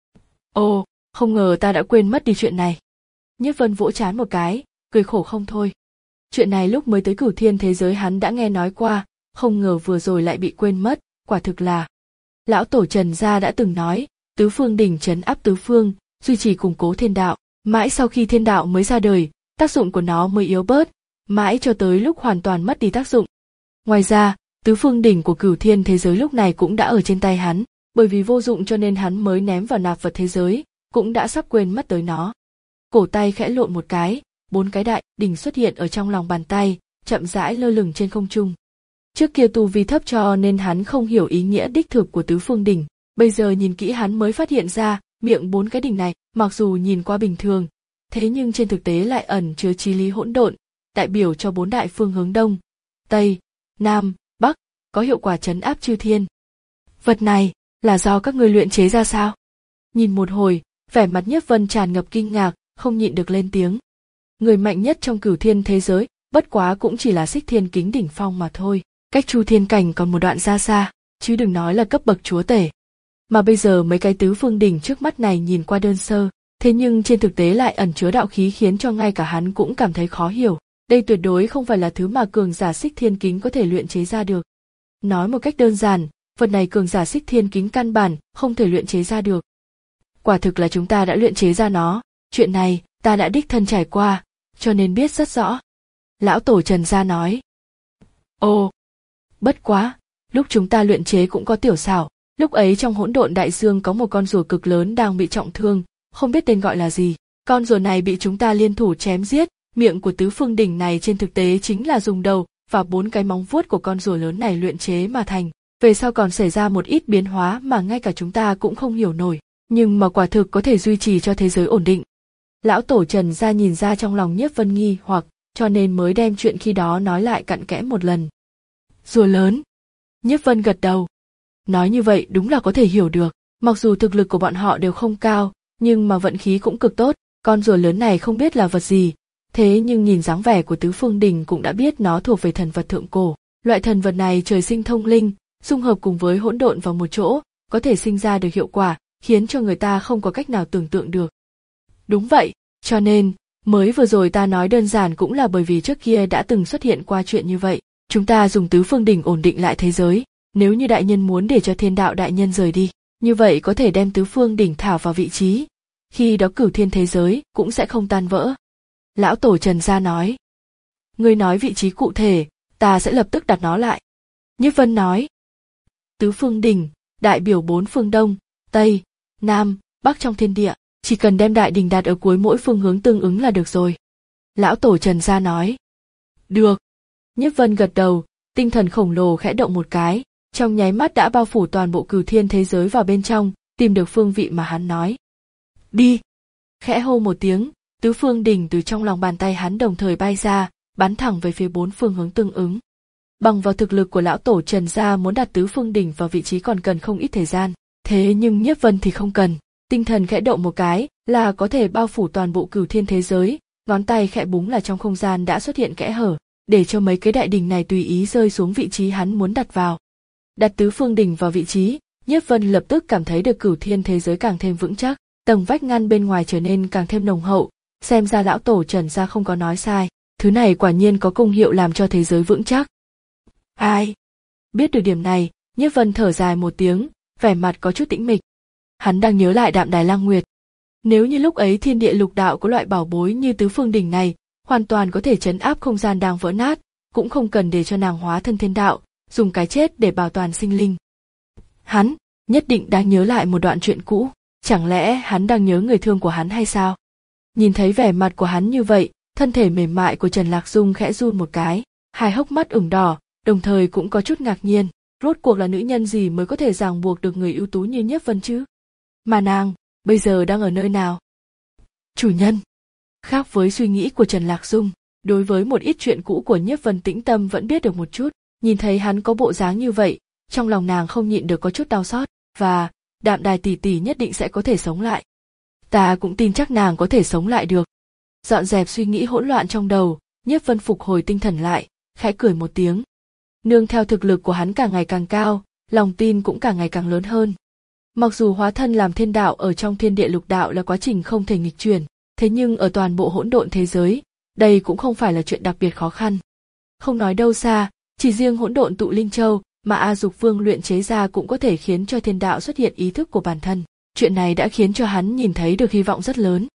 Ồ, không ngờ ta đã quên mất đi chuyện này. Nhiếp Vân vỗ trán một cái, cười khổ không thôi. Chuyện này lúc mới tới cửu thiên thế giới hắn đã nghe nói qua, không ngờ vừa rồi lại bị quên mất, quả thực là. Lão tổ Trần gia đã từng nói, tứ phương đỉnh trấn áp tứ phương, duy trì củng cố thiên đạo, mãi sau khi thiên đạo mới ra đời, tác dụng của nó mới yếu bớt, mãi cho tới lúc hoàn toàn mất đi tác dụng. Ngoài ra, tứ phương đỉnh của cửu thiên thế giới lúc này cũng đã ở trên tay hắn, bởi vì vô dụng cho nên hắn mới ném vào nạp vật thế giới, cũng đã sắp quên mất tới nó. Cổ tay khẽ lộn một cái, bốn cái đại đỉnh xuất hiện ở trong lòng bàn tay, chậm rãi lơ lửng trên không trung. Trước kia tu vi thấp cho nên hắn không hiểu ý nghĩa đích thực của tứ phương đỉnh, bây giờ nhìn kỹ hắn mới phát hiện ra, miệng bốn cái đỉnh này, mặc dù nhìn qua bình thường, thế nhưng trên thực tế lại ẩn chứa chí lý hỗn độn, đại biểu cho bốn đại phương hướng đông, tây, nam, bắc, có hiệu quả trấn áp chư thiên. Vật này là do các ngươi luyện chế ra sao? Nhìn một hồi, vẻ mặt Nhiếp Vân tràn ngập kinh ngạc, không nhịn được lên tiếng. Người mạnh nhất trong cửu thiên thế giới, bất quá cũng chỉ là Xích Thiên Kính đỉnh phong mà thôi, cách Chu Thiên cảnh còn một đoạn ra xa, chứ đừng nói là cấp bậc chúa tể. Mà bây giờ mấy cái tứ phương đỉnh trước mắt này nhìn qua đơn sơ, thế nhưng trên thực tế lại ẩn chứa đạo khí khiến cho ngay cả hắn cũng cảm thấy khó hiểu. Đây tuyệt đối không phải là thứ mà cường giả Xích Thiên Kính có thể luyện chế ra được. Nói một cách đơn giản, vật này cường giả Xích Thiên Kính căn bản không thể luyện chế ra được. Quả thực là chúng ta đã luyện chế ra nó, chuyện này ta đã đích thân trải qua, cho nên biết rất rõ. Lão tổ Trần gia nói. Ồ, bất quá, lúc chúng ta luyện chế cũng có tiểu xảo, lúc ấy trong hỗn độn đại dương có một con rùa cực lớn đang bị trọng thương, không biết tên gọi là gì. Con rùa này bị chúng ta liên thủ chém giết, miệng của tứ phương đỉnh này trên thực tế chính là dùng đầu và bốn cái móng vuốt của con rùa lớn này luyện chế mà thành. Về sau còn xảy ra một ít biến hóa mà ngay cả chúng ta cũng không hiểu nổi, nhưng mà quả thực có thể duy trì cho thế giới ổn định. Lão tổ Trần gia nhìn ra trong lòng Nhiếp Vân nghi hoặc, cho nên mới đem chuyện khi đó nói lại cặn kẽ một lần. Rùa lớn. Nhiếp Vân gật đầu. Nói như vậy đúng là có thể hiểu được, mặc dù thực lực của bọn họ đều không cao, nhưng mà vận khí cũng cực tốt, con rùa lớn này không biết là vật gì, thế nhưng nhìn dáng vẻ của Tứ Phương Đình cũng đã biết nó thuộc về thần vật thượng cổ. Loại thần vật này trời sinh thông linh, dung hợp cùng với hỗn độn vào một chỗ, có thể sinh ra được hiệu quả, khiến cho người ta không có cách nào tưởng tượng được. Đúng vậy, cho nên, mới vừa rồi ta nói đơn giản cũng là bởi vì trước kia đã từng xuất hiện qua chuyện như vậy. Chúng ta dùng Tứ Phương Đình ổn định lại thế giới, nếu như đại nhân muốn để cho Thiên Đạo đại nhân rời đi, như vậy có thể đem Tứ Phương Đỉnh thảo vào vị trí, khi đó cửu thiên thế giới cũng sẽ không tan vỡ. Lão tổ Trần Gia nói. Ngươi nói vị trí cụ thể, ta sẽ lập tức đặt nó lại. Nhiếp Vân nói. Tứ Phương Đỉnh, đại biểu bốn phương Đông, Tây, Nam, Bắc trong thiên địa, chỉ cần đem đại đỉnh đặt ở cuối mỗi phương hướng tương ứng là được rồi. Lão tổ Trần Gia nói. Được. Nhiếp Vân gật đầu, tinh thần khổng lồ khẽ động một cái, trong nháy mắt đã bao phủ toàn bộ cửu thiên thế giới vào bên trong, tìm được phương vị mà hắn nói. Đi! Khẽ hô một tiếng, Tứ Phương Đỉnh từ trong lòng bàn tay hắn đồng thời bay ra, bắn thẳng về phía bốn phương hướng tương ứng. Bằng vào thực lực của lão tổ Trần Gia muốn đặt Tứ Phương Đỉnh vào vị trí còn cần không ít thời gian, thế nhưng Nhiếp Vân thì không cần, tinh thần khẽ động một cái là có thể bao phủ toàn bộ cửu thiên thế giới, ngón tay khẽ búng là trong không gian đã xuất hiện kẽ hở, để cho mấy cái đại đỉnh này tùy ý rơi xuống vị trí hắn muốn đặt vào. Đặt Tứ Phương Đỉnh vào vị trí, Nhiếp Vân lập tức cảm thấy được cửu thiên thế giới càng thêm vững chắc, tầng vách ngăn bên ngoài trở nên càng thêm nồng hậu, xem ra lão tổ Trần Gia không có nói sai, thứ này quả nhiên có công hiệu làm cho thế giới vững chắc. Ai? Biết được điểm này, Nhiếp Vân thở dài một tiếng, vẻ mặt có chút tĩnh mịch. Hắn đang nhớ lại Đạm Đài Lăng Nguyệt. Nếu như lúc ấy thiên địa lục đạo có loại bảo bối như Tứ Phương Đỉnh này, hoàn toàn có thể trấn áp không gian đang vỡ nát, cũng không cần để cho nàng hóa thân thiên đạo, dùng cái chết để bảo toàn sinh linh. Hắn nhất định đang nhớ lại một đoạn chuyện cũ, chẳng lẽ hắn đang nhớ người thương của hắn hay sao? Nhìn thấy vẻ mặt của hắn như vậy, thân thể mềm mại của Trần Lạc Dung khẽ run một cái, hai hốc mắt ửng đỏ, đồng thời cũng có chút ngạc nhiên, rốt cuộc là nữ nhân gì mới có thể ràng buộc được người ưu tú như Nhiếp Vân chứ? Mà nàng, bây giờ đang ở nơi nào? Chủ nhân. Khác với suy nghĩ của Trần Lạc Dung, đối với một ít chuyện cũ của Nhiếp Vân tĩnh tâm vẫn biết được một chút, nhìn thấy hắn có bộ dáng như vậy, trong lòng nàng không nhịn được có chút đau xót, và Đạm Đài tỷ tỷ nhất định sẽ có thể sống lại. Ta cũng tin chắc nàng có thể sống lại được. Dọn dẹp suy nghĩ hỗn loạn trong đầu, Nhiếp Vân phục hồi tinh thần lại, khẽ cười một tiếng. Nương theo thực lực của hắn càng ngày càng cao, lòng tin cũng càng ngày càng lớn hơn. Mặc dù hóa thân làm thiên đạo ở trong thiên địa lục đạo là quá trình không thể nghịch chuyển, thế nhưng ở toàn bộ hỗn độn thế giới, đây cũng không phải là chuyện đặc biệt khó khăn. Không nói đâu xa, chỉ riêng hỗn độn tụ linh châu mà A Dục Vương luyện chế ra cũng có thể khiến cho thiên đạo xuất hiện ý thức của bản thân. Chuyện này đã khiến cho hắn nhìn thấy được hy vọng rất lớn.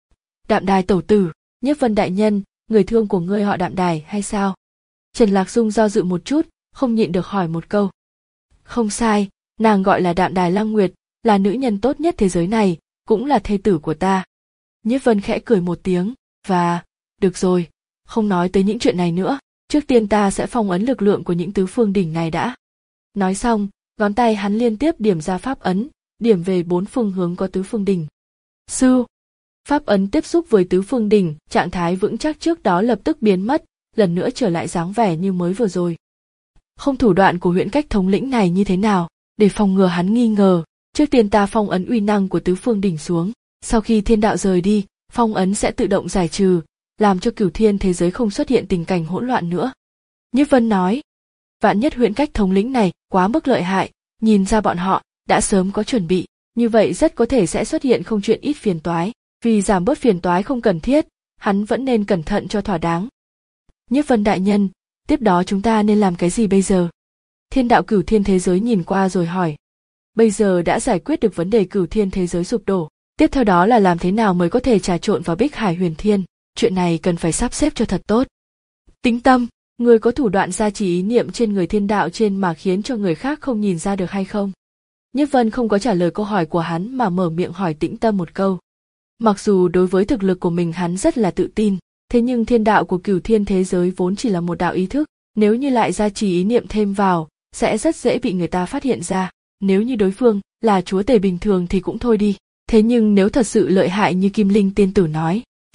Đạm Đài tẩu tử, Nhiếp Vân đại nhân, người thương của ngươi họ Đạm Đài hay sao? Trần Lạc Dung do dự một chút, không nhịn được hỏi một câu. Không sai, nàng gọi là Đạm Đài Lăng Nguyệt, là nữ nhân tốt nhất thế giới này, cũng là thê tử của ta. Nhiếp Vân khẽ cười một tiếng, và, được rồi, không nói tới những chuyện này nữa, trước tiên ta sẽ phong ấn lực lượng của những Tứ Phương Đỉnh này đã. Nói xong, ngón tay hắn liên tiếp điểm ra pháp ấn, điểm về bốn phương hướng có Tứ Phương Đỉnh. Sư, pháp ấn tiếp xúc với Tứ Phương Đỉnh, trạng thái vững chắc trước đó lập tức biến mất, lần nữa trở lại dáng vẻ như mới vừa rồi. Không thủ đoạn của huyễn cách thống lĩnh này như thế nào, để phòng ngừa hắn nghi ngờ, trước tiên ta phong ấn uy năng của Tứ Phương Đỉnh xuống, sau khi thiên đạo rời đi, phong ấn sẽ tự động giải trừ, làm cho cửu thiên thế giới không xuất hiện tình cảnh hỗn loạn nữa. Nhiếp Vân nói, vạn nhất huyễn cách thống lĩnh này quá mức lợi hại, nhìn ra bọn họ đã sớm có chuẩn bị, như vậy rất có thể sẽ xuất hiện không chuyện ít phiền toái, vì giảm bớt phiền toái không cần thiết, hắn vẫn nên cẩn thận cho thỏa đáng. Nhiếp Vân đại nhân, tiếp đó chúng ta nên làm cái gì bây giờ? Thiên đạo cửu thiên thế giới nhìn qua rồi hỏi. Bây giờ đã giải quyết được vấn đề cửu thiên thế giới sụp đổ, tiếp theo đó là làm thế nào mới có thể trà trộn vào Bích Hải Huyền Thiên, chuyện này cần phải sắp xếp cho thật tốt. Tĩnh tâm, người có thủ đoạn gia trì ý niệm trên người thiên đạo trên mà khiến cho người khác không nhìn ra được hay không? Nhiếp Vân không có trả lời câu hỏi của hắn mà mở miệng hỏi Tĩnh tâm một câu. Mặc dù đối với thực lực của mình hắn rất là tự tin, thế nhưng thiên đạo của cửu thiên thế giới vốn chỉ là một đạo ý thức, nếu như lại gia trì ý niệm thêm vào, sẽ rất dễ bị người ta phát hiện ra. Nếu như đối phương là chúa tể bình thường thì cũng thôi đi, thế nhưng nếu thật sự lợi hại như Kim Linh tiên tử nói,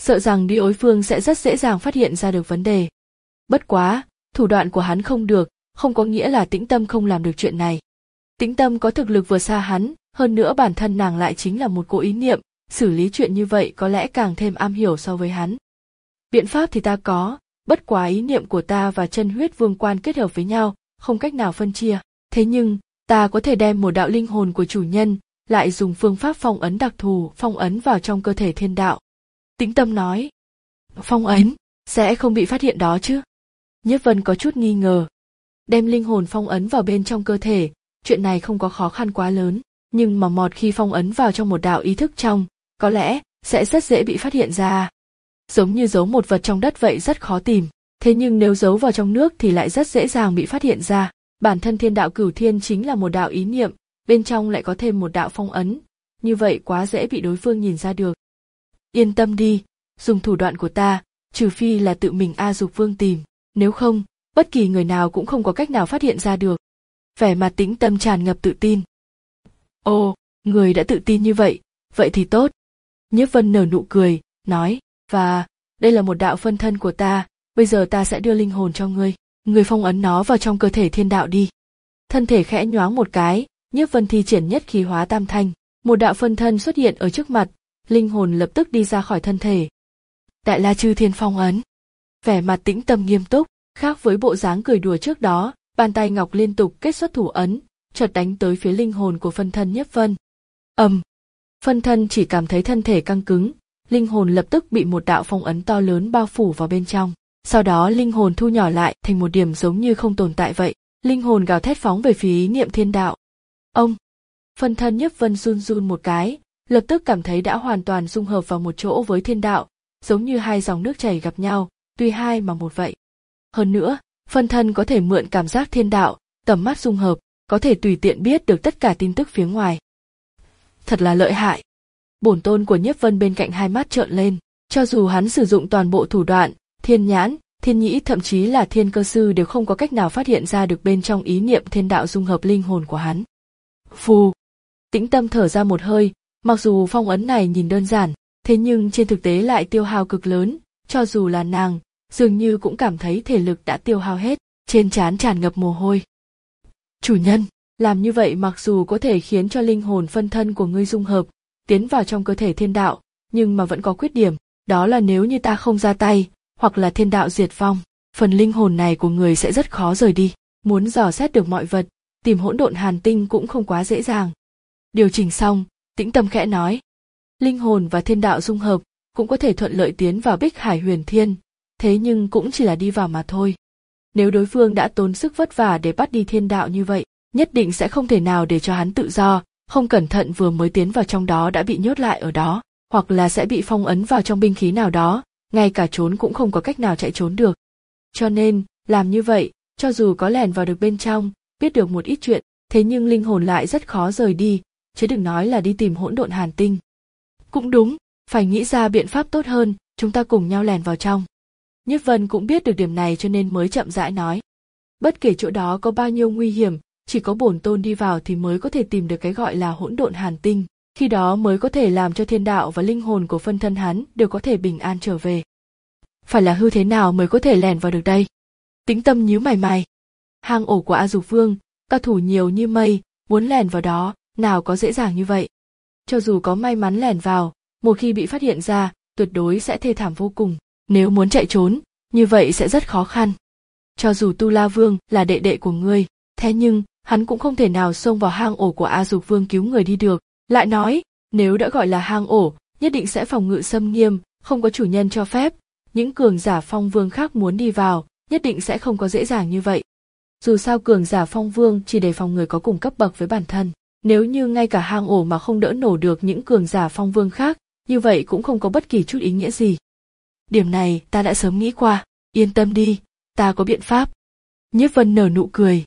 sợ rằng đi đối phương sẽ rất dễ dàng phát hiện ra được vấn đề. Bất quá, thủ đoạn của hắn không được, không có nghĩa là Tĩnh Tâm không làm được chuyện này. Tĩnh Tâm có thực lực vượt xa hắn, hơn nữa bản thân nàng lại chính là một cô ý niệm, xử lý chuyện như vậy có lẽ càng thêm am hiểu so với hắn. Biện pháp thì ta có, bất quá ý niệm của ta và chân huyết vương quan kết hợp với nhau, không cách nào phân chia. Thế nhưng, ta có thể đem một đạo linh hồn của chủ nhân, lại dùng phương pháp phong ấn đặc thù phong ấn vào trong cơ thể thiên đạo. Tĩnh Tâm nói, phong ấn, sẽ không bị phát hiện đó chứ? Nhiếp Vân có chút nghi ngờ. Đem linh hồn phong ấn vào bên trong cơ thể, chuyện này không có khó khăn quá lớn, nhưng mà một khi phong ấn vào trong một đạo ý thức trong, có lẽ sẽ rất dễ bị phát hiện ra. Giống như giấu một vật trong đất vậy rất khó tìm, thế nhưng nếu giấu vào trong nước thì lại rất dễ dàng bị phát hiện ra. Bản thân thiên đạo cửu thiên chính là một đạo ý niệm, bên trong lại có thêm một đạo phong ấn, như vậy quá dễ bị đối phương nhìn ra được. Yên tâm đi, dùng thủ đoạn của ta, trừ phi là tự mình A Dục Vương tìm, nếu không, bất kỳ người nào cũng không có cách nào phát hiện ra được. Vẻ mặt Tĩnh Tâm tràn ngập tự tin. Ồ, người đã tự tin như vậy, vậy thì tốt. Nhiếp Vân nở nụ cười, nói, và, đây là một đạo phân thân của ta, bây giờ ta sẽ đưa linh hồn cho ngươi, ngươi phong ấn nó vào trong cơ thể thiên đạo đi. Thân thể khẽ nhoáng một cái, Nhiếp Vân thi triển nhất khí hóa tam thanh, một đạo phân thân xuất hiện ở trước mặt, linh hồn lập tức đi ra khỏi thân thể. Đại La Chư Thiên phong ấn. Vẻ mặt Tĩnh Tâm nghiêm túc, khác với bộ dáng cười đùa trước đó, bàn tay ngọc liên tục kết xuất thủ ấn, chợt đánh tới phía linh hồn của phân thân Nhiếp Vân. Ầm, phân thân chỉ cảm thấy thân thể căng cứng, linh hồn lập tức bị một đạo phong ấn to lớn bao phủ vào bên trong. Sau đó linh hồn thu nhỏ lại thành một điểm giống như không tồn tại vậy, linh hồn gào thét phóng về phía ý niệm thiên đạo. Ông, phân thân Nhiếp Vân run run một cái, lập tức cảm thấy đã hoàn toàn dung hợp vào một chỗ với thiên đạo, giống như hai dòng nước chảy gặp nhau, tuy hai mà một vậy. Hơn nữa, phân thân có thể mượn cảm giác thiên đạo, tầm mắt dung hợp, có thể tùy tiện biết được tất cả tin tức phía ngoài. Thật là lợi hại. Bổn tôn của Nhiếp Vân bên cạnh hai mắt trợn lên, cho dù hắn sử dụng toàn bộ thủ đoạn, thiên nhãn, thiên nhĩ thậm chí là thiên cơ sư đều không có cách nào phát hiện ra được bên trong ý niệm thiên đạo dung hợp linh hồn của hắn. Phù. Tĩnh Tâm thở ra một hơi, mặc dù phong ấn này nhìn đơn giản, thế nhưng trên thực tế lại tiêu hao cực lớn, cho dù là nàng, dường như cũng cảm thấy thể lực đã tiêu hao hết, trên trán tràn ngập mồ hôi. Chủ nhân, làm như vậy mặc dù có thể khiến cho linh hồn phân thân của ngươi dung hợp, tiến vào trong cơ thể thiên đạo, nhưng mà vẫn có khuyết điểm, đó là nếu như ta không ra tay, hoặc là thiên đạo diệt vong, phần linh hồn này của người sẽ rất khó rời đi, muốn dò xét được mọi vật, tìm hỗn độn hàn tinh cũng không quá dễ dàng. Điều chỉnh xong, Tĩnh Tâm khẽ nói, linh hồn và thiên đạo dung hợp, cũng có thể thuận lợi tiến vào Bích Hải Huyền Thiên, thế nhưng cũng chỉ là đi vào mà thôi. Nếu đối phương đã tốn sức vất vả để bắt đi thiên đạo như vậy, nhất định sẽ không thể nào để cho hắn tự do, không cẩn thận vừa mới tiến vào trong đó đã bị nhốt lại ở đó, hoặc là sẽ bị phong ấn vào trong binh khí nào đó, ngay cả trốn cũng không có cách nào chạy trốn được. Cho nên, làm như vậy, cho dù có lẻn vào được bên trong, biết được một ít chuyện, thế nhưng linh hồn lại rất khó rời đi, chứ đừng nói là đi tìm hỗn độn hàn tinh. Cũng đúng, phải nghĩ ra biện pháp tốt hơn, chúng ta cùng nhau lẻn vào trong. Nhiếp Vân cũng biết được điểm này cho nên mới chậm rãi nói. Bất kể chỗ đó có bao nhiêu nguy hiểm, chỉ có bổn tôn đi vào thì mới có thể tìm được cái gọi là hỗn độn hàn tinh, khi đó mới có thể làm cho thiên đạo và linh hồn của phân thân hắn đều có thể bình an trở về. Phải là hư thế nào mới có thể lẻn vào được đây? Tĩnh Tâm nhíu mày mày. Hang ổ của A Dục Vương, cao thủ nhiều như mây, muốn lẻn vào đó, nào có dễ dàng như vậy. Cho dù có may mắn lẻn vào, một khi bị phát hiện ra, tuyệt đối sẽ thê thảm vô cùng. Nếu muốn chạy trốn, như vậy sẽ rất khó khăn. Cho dù Tu La Vương là đệ đệ của ngươi, thế nhưng hắn cũng không thể nào xông vào hang ổ của A Dục Vương cứu người đi được. Lại nói, nếu đã gọi là hang ổ, nhất định sẽ phòng ngự xâm nghiêm, không có chủ nhân cho phép. Những cường giả phong vương khác muốn đi vào, nhất định sẽ không có dễ dàng như vậy. Dù sao cường giả phong vương chỉ đề phòng người có cùng cấp bậc với bản thân. Nếu như ngay cả hang ổ mà không đỡ nổ được những cường giả phong vương khác, như vậy cũng không có bất kỳ chút ý nghĩa gì. Điểm này ta đã sớm nghĩ qua, yên tâm đi, ta có biện pháp. Nhiếp Vân nở nụ cười.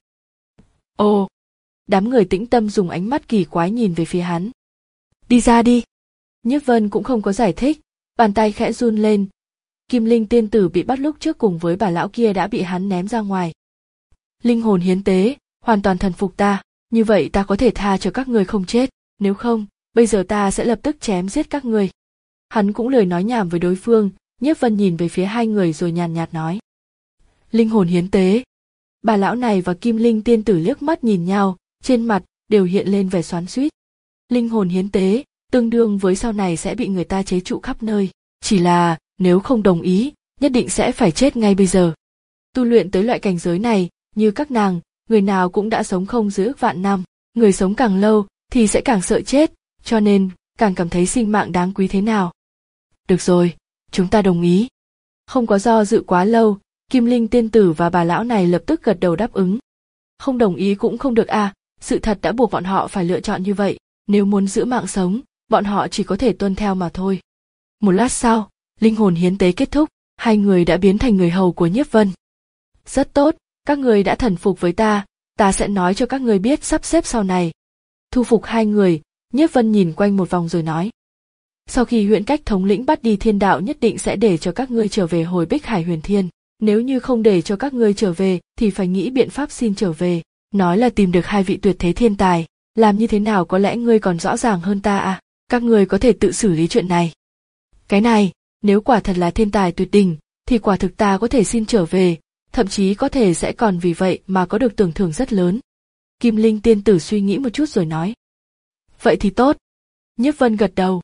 Ồ, đám người Tĩnh Tâm dùng ánh mắt kỳ quái nhìn về phía hắn. Đi ra đi. Nhiếp Vân cũng không có giải thích, bàn tay khẽ run lên. Kim Linh tiên tử bị bắt lúc trước cùng với bà lão kia đã bị hắn ném ra ngoài. Linh hồn hiến tế, hoàn toàn thần phục ta, như vậy ta có thể tha cho các người không chết, nếu không, bây giờ ta sẽ lập tức chém giết các người. hắn cũng lười nói nhảm với đối phương. Nhiếp Vân nhìn về phía hai người rồi nhàn nhạt nói. Linh hồn hiến tế. Bà lão này và Kim Linh tiên tử liếc mắt nhìn nhau, trên mặt đều hiện lên vẻ xoắn xuýt. Linh hồn hiến tế, tương đương với sau này sẽ bị người ta chế trụ khắp nơi. Chỉ là, nếu không đồng ý, nhất định sẽ phải chết ngay bây giờ. Tu luyện tới loại cảnh giới này, như các nàng, người nào cũng đã sống không dưới ước vạn năm. Người sống càng lâu, thì sẽ càng sợ chết, cho nên, càng cảm thấy sinh mạng đáng quý thế nào. Được rồi, chúng ta đồng ý. Không có do dự quá lâu, Kim Linh tiên tử và bà lão này lập tức gật đầu đáp ứng. Không đồng ý cũng không được à, sự thật đã buộc bọn họ phải lựa chọn như vậy, nếu muốn giữ mạng sống, bọn họ chỉ có thể tuân theo mà thôi. Một lát sau, linh hồn hiến tế kết thúc, hai người đã biến thành người hầu của Nhiếp Vân. Rất tốt, các người đã thần phục với ta, ta sẽ nói cho các người biết sắp xếp sau này. Thu phục hai người, Nhiếp Vân nhìn quanh một vòng rồi nói. Sau khi Huyễn Cách thống lĩnh bắt đi thiên đạo nhất định sẽ để cho các ngươi trở về hồi Bích Hải Huyền Thiên. Nếu như không để cho các ngươi trở về thì phải nghĩ biện pháp xin trở về. Nói là tìm được hai vị tuyệt thế thiên tài, làm như thế nào có lẽ ngươi còn rõ ràng hơn ta à, các ngươi có thể tự xử lý chuyện này. Cái này, nếu quả thật là thiên tài tuyệt đỉnh, thì quả thực ta có thể xin trở về, thậm chí có thể sẽ còn vì vậy mà có được tưởng thưởng rất lớn. Kim Linh tiên tử suy nghĩ một chút rồi nói. Vậy thì tốt. Nhiếp Vân gật đầu.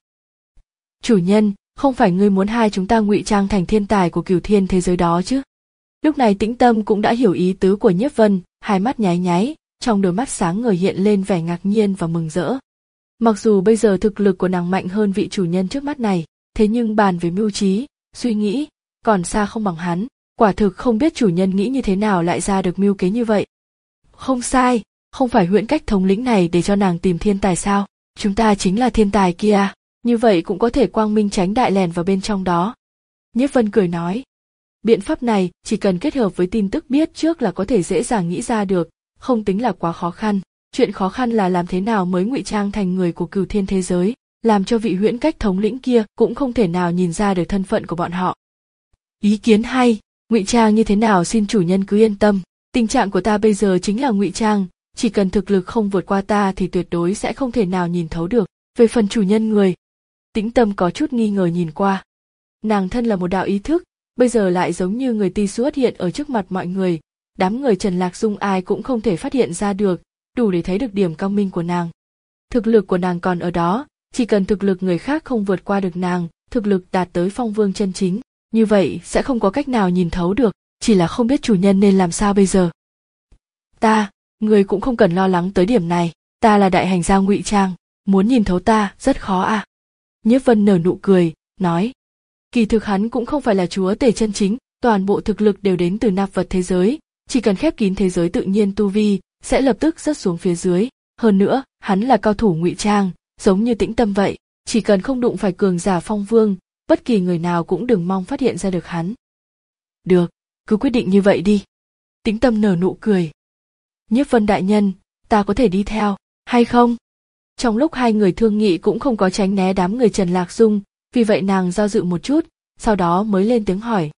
Chủ nhân, không phải ngươi muốn hai chúng ta ngụy trang thành thiên tài của cửu thiên thế giới đó chứ? Lúc này Tĩnh Tâm cũng đã hiểu ý tứ của Nhiếp Vân, hai mắt nháy nháy, trong đôi mắt sáng ngời hiện lên vẻ ngạc nhiên và mừng rỡ. Mặc dù bây giờ thực lực của nàng mạnh hơn vị chủ nhân trước mắt này, thế nhưng bàn về mưu trí, suy nghĩ, còn xa không bằng hắn, quả thực không biết chủ nhân nghĩ như thế nào lại ra được mưu kế như vậy. Không sai, không phải Huyễn Cách thống lĩnh này để cho nàng tìm thiên tài sao? Chúng ta chính là thiên tài kia, như vậy cũng có thể quang minh tránh đại lèn vào bên trong đó. Nhiếp Vân cười nói. Biện pháp này chỉ cần kết hợp với tin tức biết trước là có thể dễ dàng nghĩ ra được, không tính là quá khó khăn. Chuyện khó khăn là làm thế nào mới ngụy trang thành người của cửu thiên thế giới, làm cho vị Huyễn Cách thống lĩnh kia cũng không thể nào nhìn ra được thân phận của bọn họ. Ý kiến hay, ngụy trang như thế nào xin chủ nhân cứ yên tâm, tình trạng của ta bây giờ chính là ngụy trang, chỉ cần thực lực không vượt qua ta thì tuyệt đối sẽ không thể nào nhìn thấu được. Về phần chủ nhân người, Tĩnh Tâm có chút nghi ngờ nhìn qua. Nàng thân là một đạo ý thức, bây giờ lại giống như người ti xuất hiện ở trước mặt mọi người, đám người Trần Lạc Dung ai cũng không thể phát hiện ra được, đủ để thấy được điểm cao minh của nàng. Thực lực của nàng còn ở đó, chỉ cần thực lực người khác không vượt qua được nàng, thực lực đạt tới phong vương chân chính, như vậy sẽ không có cách nào nhìn thấu được, chỉ là không biết chủ nhân nên làm sao bây giờ. Ta, người cũng không cần lo lắng tới điểm này, ta là đại hành gia ngụy trang, muốn nhìn thấu ta rất khó à. Nhiếp Vân nở nụ cười, nói. Kỳ thực hắn cũng không phải là chúa tể chân chính, toàn bộ thực lực đều đến từ nạp vật thế giới, chỉ cần khép kín thế giới tự nhiên tu vi, sẽ lập tức rớt xuống phía dưới. Hơn nữa, hắn là cao thủ ngụy trang, giống như Tĩnh Tâm vậy, chỉ cần không đụng phải cường giả phong vương, bất kỳ người nào cũng đừng mong phát hiện ra được hắn. Được, cứ quyết định như vậy đi. Tĩnh Tâm nở nụ cười. Nhiếp Vân đại nhân, ta có thể đi theo, hay không? Trong lúc hai người thương nghị cũng không có tránh né đám người Trần Lạc Dung, vì vậy nàng do dự một chút, sau đó mới lên tiếng hỏi.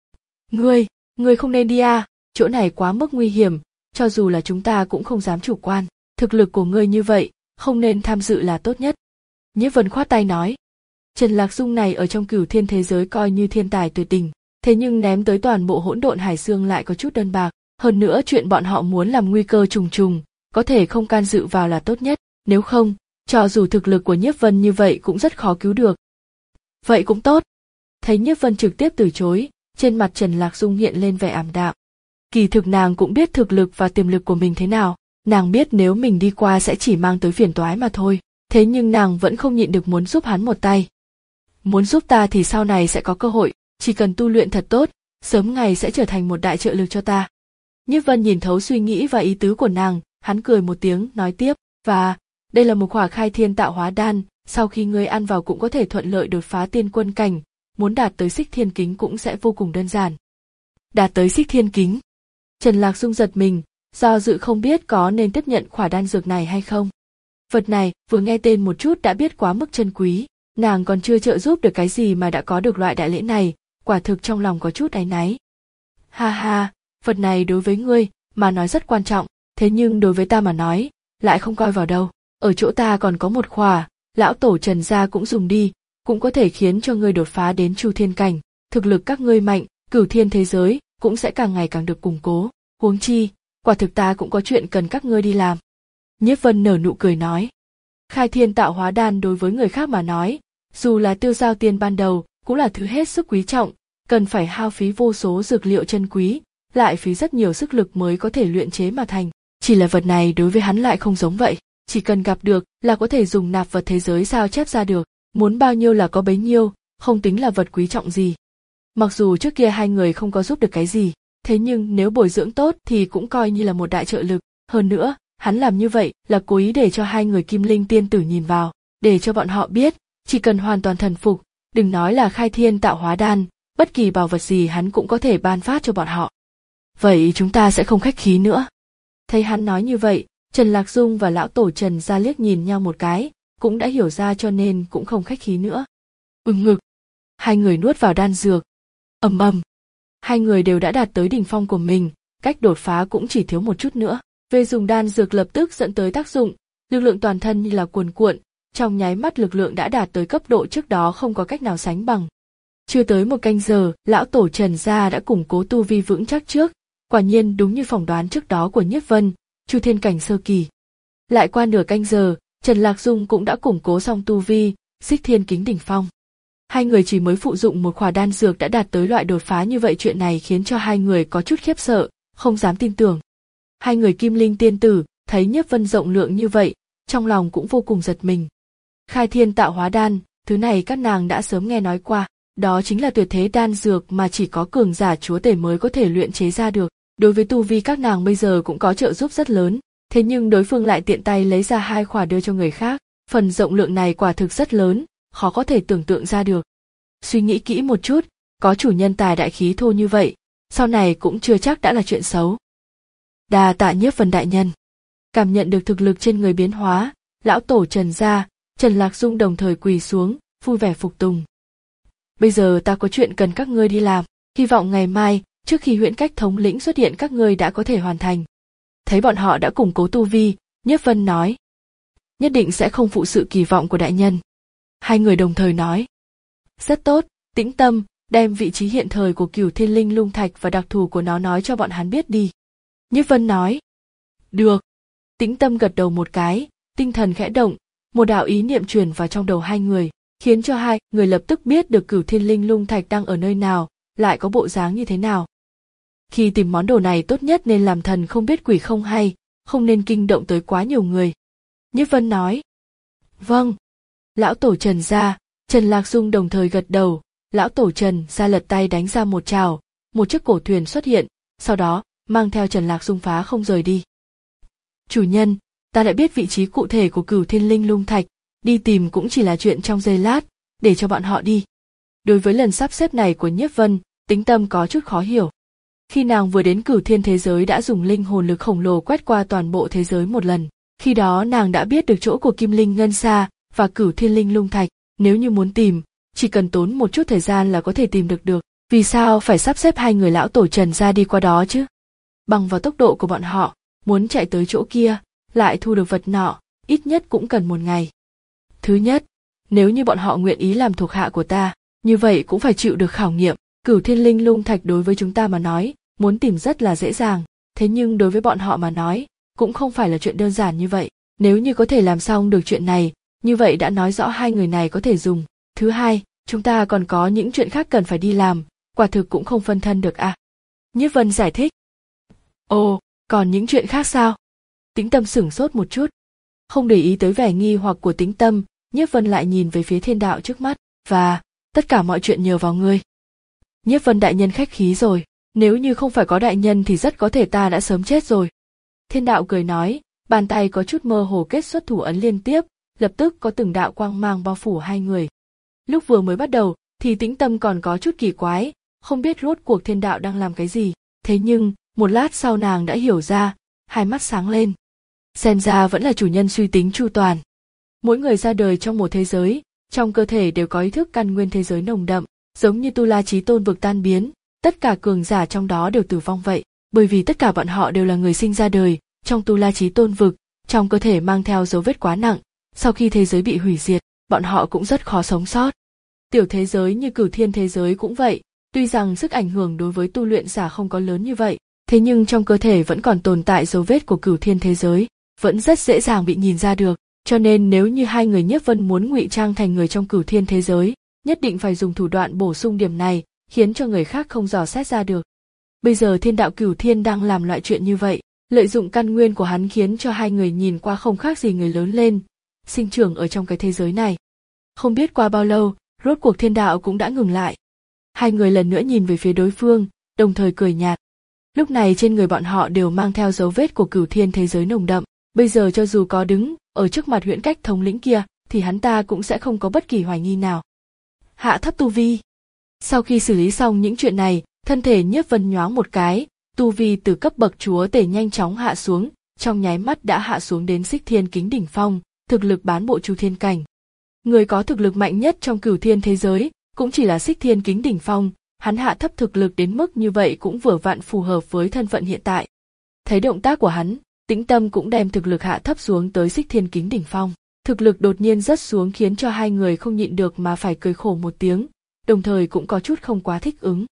Ngươi, ngươi không nên đi à, chỗ này quá mức nguy hiểm, cho dù là chúng ta cũng không dám chủ quan, thực lực của ngươi như vậy, không nên tham dự là tốt nhất. Nhiếp Vân khoát tay nói. Trần Lạc Dung này ở trong cửu thiên thế giới coi như thiên tài tuyệt đỉnh, thế nhưng ném tới toàn bộ hỗn độn hải dương lại có chút đơn bạc, hơn nữa chuyện bọn họ muốn làm nguy cơ trùng trùng, có thể không can dự vào là tốt nhất, nếu không, cho dù thực lực của Nhiếp Vân như vậy cũng rất khó cứu được. Vậy cũng tốt. Thấy Nhiếp Vân trực tiếp từ chối, trên mặt Trần Lạc Dung hiện lên vẻ ảm đạm. Kỳ thực nàng cũng biết thực lực và tiềm lực của mình thế nào, nàng biết nếu mình đi qua sẽ chỉ mang tới phiền toái mà thôi, thế nhưng nàng vẫn không nhịn được muốn giúp hắn một tay. Muốn giúp ta thì sau này sẽ có cơ hội, chỉ cần tu luyện thật tốt, sớm ngày sẽ trở thành một đại trợ lực cho ta. Nhiếp Vân nhìn thấu suy nghĩ và ý tứ của nàng, hắn cười một tiếng, nói tiếp, và, đây là một khỏa khai thiên tạo hóa đan, sau khi ngươi ăn vào cũng có thể thuận lợi đột phá tiên quân cảnh, muốn đạt tới xích thiên kính cũng sẽ vô cùng đơn giản. Đạt tới xích thiên kính. Trần Lạc Dung giật mình, do dự không biết có nên tiếp nhận khỏa đan dược này hay không. Vật này, vừa nghe tên một chút đã biết quá mức chân quý, nàng còn chưa trợ giúp được cái gì mà đã có được loại đại lễ này, quả thực trong lòng có chút áy náy. Ha ha, vật này đối với ngươi mà nói rất quan trọng, thế nhưng đối với ta mà nói, lại không coi vào đâu. Ở chỗ ta còn có một khỏa, lão tổ Trần gia cũng dùng đi, cũng có thể khiến cho ngươi đột phá đến Chu Thiên cảnh, thực lực các ngươi mạnh, Cửu Thiên thế giới cũng sẽ càng ngày càng được củng cố, huống chi, quả thực ta cũng có chuyện cần các ngươi đi làm. Nhiếp Vân nở nụ cười nói, khai thiên tạo hóa đan đối với người khác mà nói, dù là tiêu giao tiên ban đầu, cũng là thứ hết sức quý trọng, cần phải hao phí vô số dược liệu chân quý, lại phí rất nhiều sức lực mới có thể luyện chế mà thành. Chỉ là vật này đối với hắn lại không giống vậy, chỉ cần gặp được là có thể dùng nạp vật thế giới sao chép ra được, muốn bao nhiêu là có bấy nhiêu, không tính là vật quý trọng gì. Mặc dù trước kia hai người không có giúp được cái gì, thế nhưng nếu bồi dưỡng tốt thì cũng coi như là một đại trợ lực. Hơn nữa, hắn làm như vậy là cố ý để cho hai người Kim Linh tiên tử nhìn vào, để cho bọn họ biết, chỉ cần hoàn toàn thần phục, đừng nói là khai thiên tạo hóa đan, bất kỳ bảo vật gì hắn cũng có thể ban phát cho bọn họ. Vậy chúng ta sẽ không khách khí nữa. Thấy hắn nói như vậy, Trần Lạc Dung và lão tổ Trần ra liếc nhìn nhau một cái, cũng đã hiểu ra cho nên cũng không khách khí nữa. Ừm ngực. Hai người nuốt vào đan dược. Ầm ầm. Hai người đều đã đạt tới đỉnh phong của mình, cách đột phá cũng chỉ thiếu một chút nữa. Về dùng đan dược lập tức dẫn tới tác dụng, lực lượng toàn thân như là cuồn cuộn, trong nháy mắt lực lượng đã đạt tới cấp độ trước đó không có cách nào sánh bằng. Chưa tới một canh giờ, lão tổ Trần gia đã củng cố tu vi vững chắc trước, quả nhiên đúng như phỏng đoán trước đó của Nhiếp Vân, Chu Thiên cảnh sơ kỳ. Lại qua nửa canh giờ, Trần Lạc Dung cũng đã củng cố xong tu vi, Xích Thiên kính đỉnh phong. Hai người chỉ mới phụ dụng một khỏa đan dược đã đạt tới loại đột phá như vậy, chuyện này khiến cho hai người có chút khiếp sợ, không dám tin tưởng. Hai người Kim Linh tiên tử thấy Nhiếp Vân rộng lượng như vậy, trong lòng cũng vô cùng giật mình. Khai thiên tạo hóa đan, thứ này các nàng đã sớm nghe nói qua, đó chính là tuyệt thế đan dược mà chỉ có cường giả chúa tể mới có thể luyện chế ra được. Đối với tu vi các nàng bây giờ cũng có trợ giúp rất lớn, thế nhưng đối phương lại tiện tay lấy ra hai khỏa đưa cho người khác, phần rộng lượng này quả thực rất lớn, khó có thể tưởng tượng ra được. Suy nghĩ kỹ một chút, có chủ nhân tài đại khí thô như vậy, sau này cũng chưa chắc đã là chuyện xấu. Đa tạ Nhiếp Vân đại nhân. Cảm nhận được thực lực trên người biến hóa, lão tổ Trần gia, Trần Lạc Dung đồng thời quỳ xuống, vui vẻ phục tùng. Bây giờ ta có chuyện cần các ngươi đi làm, hy vọng ngày mai, trước khi huyễn cách thống lĩnh xuất hiện các ngươi đã có thể hoàn thành. Thấy bọn họ đã củng cố tu vi, Nhiếp Vân nói, nhất định sẽ không phụ sự kỳ vọng của đại nhân. Hai người đồng thời nói, rất tốt, tĩnh tâm, đem vị trí hiện thời của Cửu Thiên Linh Lung Thạch và đặc thù của nó nói cho bọn hắn biết đi. Nhiếp Vân nói, được. Tĩnh tâm gật đầu một cái, tinh thần khẽ động, một đạo ý niệm truyền vào trong đầu hai người, khiến cho hai người lập tức biết được Cửu Thiên Linh Lung Thạch đang ở nơi nào, lại có bộ dáng như thế nào. Khi tìm món đồ này tốt nhất nên làm thần không biết quỷ không hay, không nên kinh động tới quá nhiều người. Nhiếp Vân nói, vâng. Lão tổ Trần gia, Trần Lạc Dung đồng thời gật đầu, lão tổ Trần gia lật tay đánh ra một trào, một chiếc cổ thuyền xuất hiện, sau đó mang theo Trần Lạc Dung phá không rời đi. Chủ nhân, ta đã biết vị trí cụ thể của Cửu Thiên Linh Lung Thạch, đi tìm cũng chỉ là chuyện trong giây lát, để cho bọn họ đi. Đối với lần sắp xếp này của Nhiếp Vân, Tĩnh Tâm có chút khó hiểu. Khi nàng vừa đến Cửu Thiên thế giới đã dùng linh hồn lực khổng lồ quét qua toàn bộ thế giới một lần, khi đó nàng đã biết được chỗ của Kim Linh Ngân Sa và Cửu Thiên Linh Lung Thạch, nếu như muốn tìm, chỉ cần tốn một chút thời gian là có thể tìm được được. Vì sao phải sắp xếp hai người lão tổ Trần ra đi qua đó chứ? Bằng vào tốc độ của bọn họ, muốn chạy tới chỗ kia, lại thu được vật nọ, ít nhất cũng cần một ngày. Thứ nhất, nếu như bọn họ nguyện ý làm thuộc hạ của ta, như vậy cũng phải chịu được khảo nghiệm. Cửu Thiên Linh Lung Thạch đối với chúng ta mà nói, muốn tìm rất là dễ dàng, thế nhưng đối với bọn họ mà nói, cũng không phải là chuyện đơn giản như vậy. Nếu như có thể làm xong được chuyện này, như vậy đã nói rõ hai người này có thể dùng. Thứ hai, chúng ta còn có những chuyện khác cần phải đi làm, quả thực cũng không phân thân được à. Nhiếp Vân giải thích. Ồ, còn những chuyện khác sao? Tĩnh Tâm sửng sốt một chút. Không để ý tới vẻ nghi hoặc của Tĩnh Tâm, Nhiếp Vân lại nhìn về phía thiên đạo trước mắt, và, tất cả mọi chuyện nhờ vào ngươi. Nhiếp Vân đại nhân khách khí rồi, nếu như không phải có đại nhân thì rất có thể ta đã sớm chết rồi. Thiên đạo cười nói, bàn tay có chút mơ hồ kết xuất thủ ấn liên tiếp, lập tức có từng đạo quang mang bao phủ hai người. Lúc vừa mới bắt đầu, thì Tĩnh Tâm còn có chút kỳ quái, không biết rốt cuộc thiên đạo đang làm cái gì, thế nhưng, một lát sau nàng đã hiểu ra, hai mắt sáng lên. Xem ra vẫn là chủ nhân suy tính chu toàn. Mỗi người ra đời trong một thế giới, trong cơ thể đều có ý thức căn nguyên thế giới nồng đậm, giống như Tu La Chí Tôn vực tan biến, tất cả cường giả trong đó đều tử vong vậy, bởi vì tất cả bọn họ đều là người sinh ra đời trong Tu La Chí Tôn vực, trong cơ thể mang theo dấu vết quá nặng, sau khi thế giới bị hủy diệt, bọn họ cũng rất khó sống sót. Tiểu thế giới như Cửu Thiên thế giới cũng vậy, tuy rằng sức ảnh hưởng đối với tu luyện giả không có lớn như vậy, thế nhưng trong cơ thể vẫn còn tồn tại dấu vết của Cửu Thiên thế giới, vẫn rất dễ dàng bị nhìn ra được, cho nên nếu như hai người Nhiếp Vân muốn ngụy trang thành người trong Cửu Thiên thế giới, nhất định phải dùng thủ đoạn bổ sung điểm này, khiến cho người khác không dò xét ra được. Bây giờ Thiên đạo Cửu Thiên đang làm loại chuyện như vậy, lợi dụng căn nguyên của hắn khiến cho hai người nhìn qua không khác gì người lớn lên, sinh trưởng ở trong cái thế giới này. Không biết qua bao lâu, rốt cuộc thiên đạo cũng đã ngừng lại. Hai người lần nữa nhìn về phía đối phương, đồng thời cười nhạt. Lúc này trên người bọn họ đều mang theo dấu vết của Cửu Thiên thế giới nồng đậm, bây giờ cho dù có đứng ở trước mặt Huyễn Cách thống lĩnh kia, thì hắn ta cũng sẽ không có bất kỳ hoài nghi nào. Hạ thấp tu vi. Sau khi xử lý xong những chuyện này, thân thể Nhiếp Vân nhoáng một cái, tu vi từ cấp bậc chúa tể nhanh chóng hạ xuống, trong nháy mắt đã hạ xuống đến Xích Thiên Kính đỉnh phong, thực lực bán bộ Chu Thiên cảnh. Người có thực lực mạnh nhất trong Cửu Thiên thế giới cũng chỉ là Xích Thiên Kính đỉnh phong, hắn hạ thấp thực lực đến mức như vậy cũng vừa vặn phù hợp với thân phận hiện tại. Thấy động tác của hắn, Tĩnh Tâm cũng đem thực lực hạ thấp xuống tới Xích Thiên Kính đỉnh phong. Thực lực đột nhiên rớt xuống khiến cho hai người không nhịn được mà phải cười khổ một tiếng, đồng thời cũng có chút không quá thích ứng.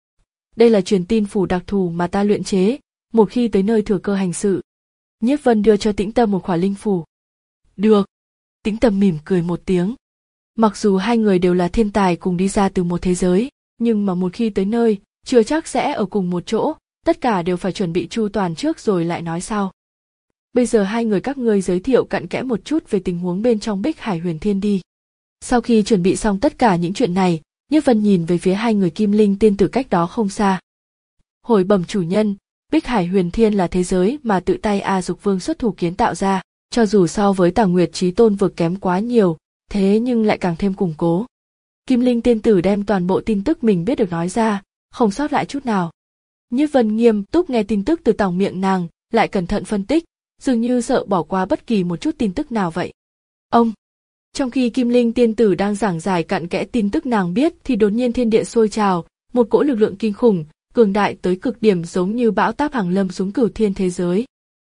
Đây là truyền tin phủ đặc thù mà ta luyện chế, một khi tới nơi thừa cơ hành sự. Nhiếp Vân đưa cho Tĩnh Tâm một khỏa linh phủ. Được. Tĩnh Tâm mỉm cười một tiếng. Mặc dù hai người đều là thiên tài cùng đi ra từ một thế giới, nhưng mà một khi tới nơi, chưa chắc sẽ ở cùng một chỗ, tất cả đều phải chuẩn bị chu toàn trước rồi lại nói sau. Bây giờ hai người các ngươi giới thiệu cặn kẽ một chút về tình huống bên trong Bích Hải Huyền Thiên đi. Sau khi chuẩn bị xong tất cả những chuyện này, Nhiếp Vân nhìn về phía hai người Kim Linh tiên tử cách đó không xa. Hồi bẩm chủ nhân, Bích Hải Huyền Thiên là thế giới mà tự tay A Dục Vương xuất thủ kiến tạo ra, cho dù so với Tà Nguyệt Chí Tôn vực kém quá nhiều, thế nhưng lại càng thêm củng cố. Kim Linh tiên tử đem toàn bộ tin tức mình biết được nói ra, không sót lại chút nào. Nhiếp Vân nghiêm túc nghe tin tức từ tòng miệng nàng, lại cẩn thận phân tích, dường như sợ bỏ qua bất kỳ một chút tin tức nào vậy. Ông! Trong khi Kim Linh tiên tử đang giảng giải cặn kẽ tin tức nàng biết thì đột nhiên thiên địa sôi trào, một cỗ lực lượng kinh khủng, cường đại tới cực điểm giống như bão táp hàng lâm xuống Cửu Thiên thế giới.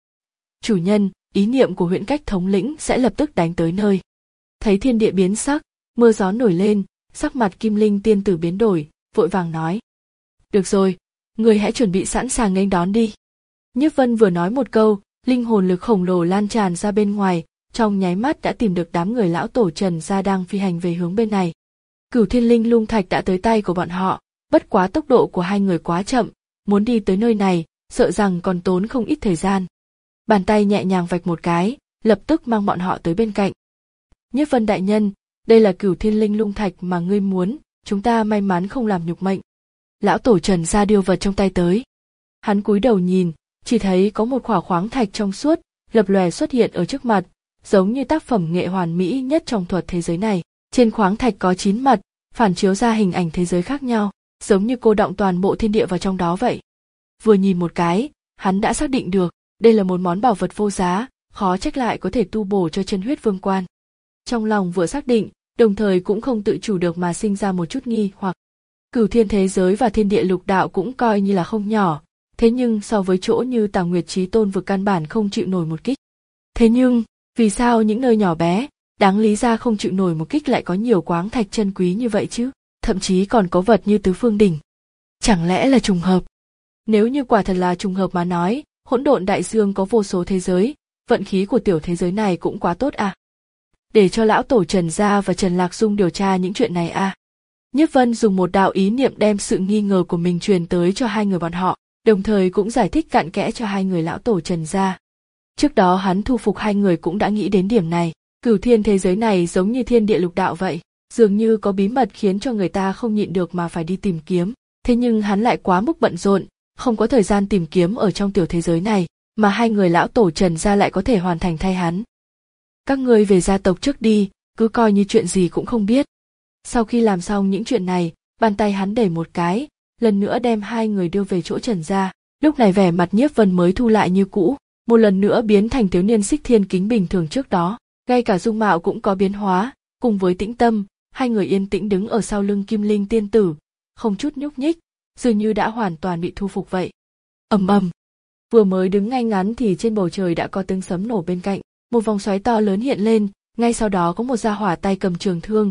Chủ nhân, ý niệm của Huyễn Cách thống lĩnh sẽ lập tức đánh tới nơi. Thấy thiên địa biến sắc, mưa gió nổi lên, sắc mặt Kim Linh tiên tử biến đổi, vội vàng nói. Được rồi, người hãy chuẩn bị sẵn sàng nghênh đón đi. Nhiếp Vân vừa nói một câu, linh hồn lực khổng lồ lan tràn ra bên ngoài, trong nháy mắt đã tìm được đám người lão tổ Trần gia đang phi hành về hướng bên này. Cửu Thiên Linh Lung Thạch đã tới tay của bọn họ, bất quá tốc độ của hai người quá chậm, muốn đi tới nơi này, sợ rằng còn tốn không ít thời gian. Bàn tay nhẹ nhàng vạch một cái, lập tức mang bọn họ tới bên cạnh. Nhiếp Vân đại nhân, đây là Cửu Thiên Linh Lung Thạch mà ngươi muốn, chúng ta may mắn không làm nhục mệnh. Lão tổ Trần gia đưa vật trong tay tới. Hắn cúi đầu nhìn, chỉ thấy có một khỏa khoáng thạch trong suốt, lập lòe xuất hiện ở trước mặt, giống như tác phẩm nghệ hoàn mỹ nhất trong thuật thế giới này. Trên khoáng thạch có chín mặt, phản chiếu ra hình ảnh thế giới khác nhau, giống như cô đọng toàn bộ thiên địa vào trong đó vậy. Vừa nhìn một cái, hắn đã xác định được, đây là một món bảo vật vô giá, khó trách lại có thể tu bổ cho chân huyết vương quan. Trong lòng vừa xác định, đồng thời cũng không tự chủ được mà sinh ra một chút nghi hoặc. Cửu Thiên thế giới và thiên địa lục đạo cũng coi như là không nhỏ, thế nhưng so với chỗ như Tà Nguyệt Chí Tôn vực căn bản không chịu nổi một kích. Thế nhưng, vì sao những nơi nhỏ bé, đáng lý ra không chịu nổi một kích lại có nhiều khoáng thạch chân quý như vậy chứ, thậm chí còn có vật như Tứ Phương Đỉnh. Chẳng lẽ là trùng hợp? Nếu như quả thật là trùng hợp mà nói, hỗn độn đại dương có vô số thế giới, vận khí của tiểu thế giới này cũng quá tốt à. Để cho lão tổ Trần gia và Trần Lạc Dung điều tra những chuyện này à. Nhiếp Vân dùng một đạo ý niệm đem sự nghi ngờ của mình truyền tới cho hai người bọn họ, đồng thời cũng giải thích cặn kẽ cho hai người lão tổ Trần gia. Trước đó hắn thu phục hai người cũng đã nghĩ đến điểm này, Cửu Thiên thế giới này giống như thiên địa lục đạo vậy, dường như có bí mật khiến cho người ta không nhịn được mà phải đi tìm kiếm, thế nhưng hắn lại quá mức bận rộn, không có thời gian tìm kiếm ở trong tiểu thế giới này, mà hai người lão tổ Trần gia lại có thể hoàn thành thay hắn. Các ngươi về gia tộc trước đi, cứ coi như chuyện gì cũng không biết. Sau khi làm xong những chuyện này, bàn tay hắn đẩy một cái, lần nữa đem hai người đưa về chỗ Trần gia. Lúc này vẻ mặt Nhiếp Vân mới thu lại như cũ, một lần nữa biến thành thiếu niên Xích Thiên Kính bình thường trước đó, ngay cả dung mạo cũng có biến hóa, cùng với Tĩnh Tâm, hai người yên tĩnh đứng ở sau lưng Kim Linh tiên tử, không chút nhúc nhích, dường như đã hoàn toàn bị thu phục vậy. Ầm ầm, vừa mới đứng ngay ngắn thì trên bầu trời đã có tiếng sấm nổ bên cạnh, một vòng xoáy to lớn hiện lên, ngay sau đó có một gia hỏa tay cầm trường thương,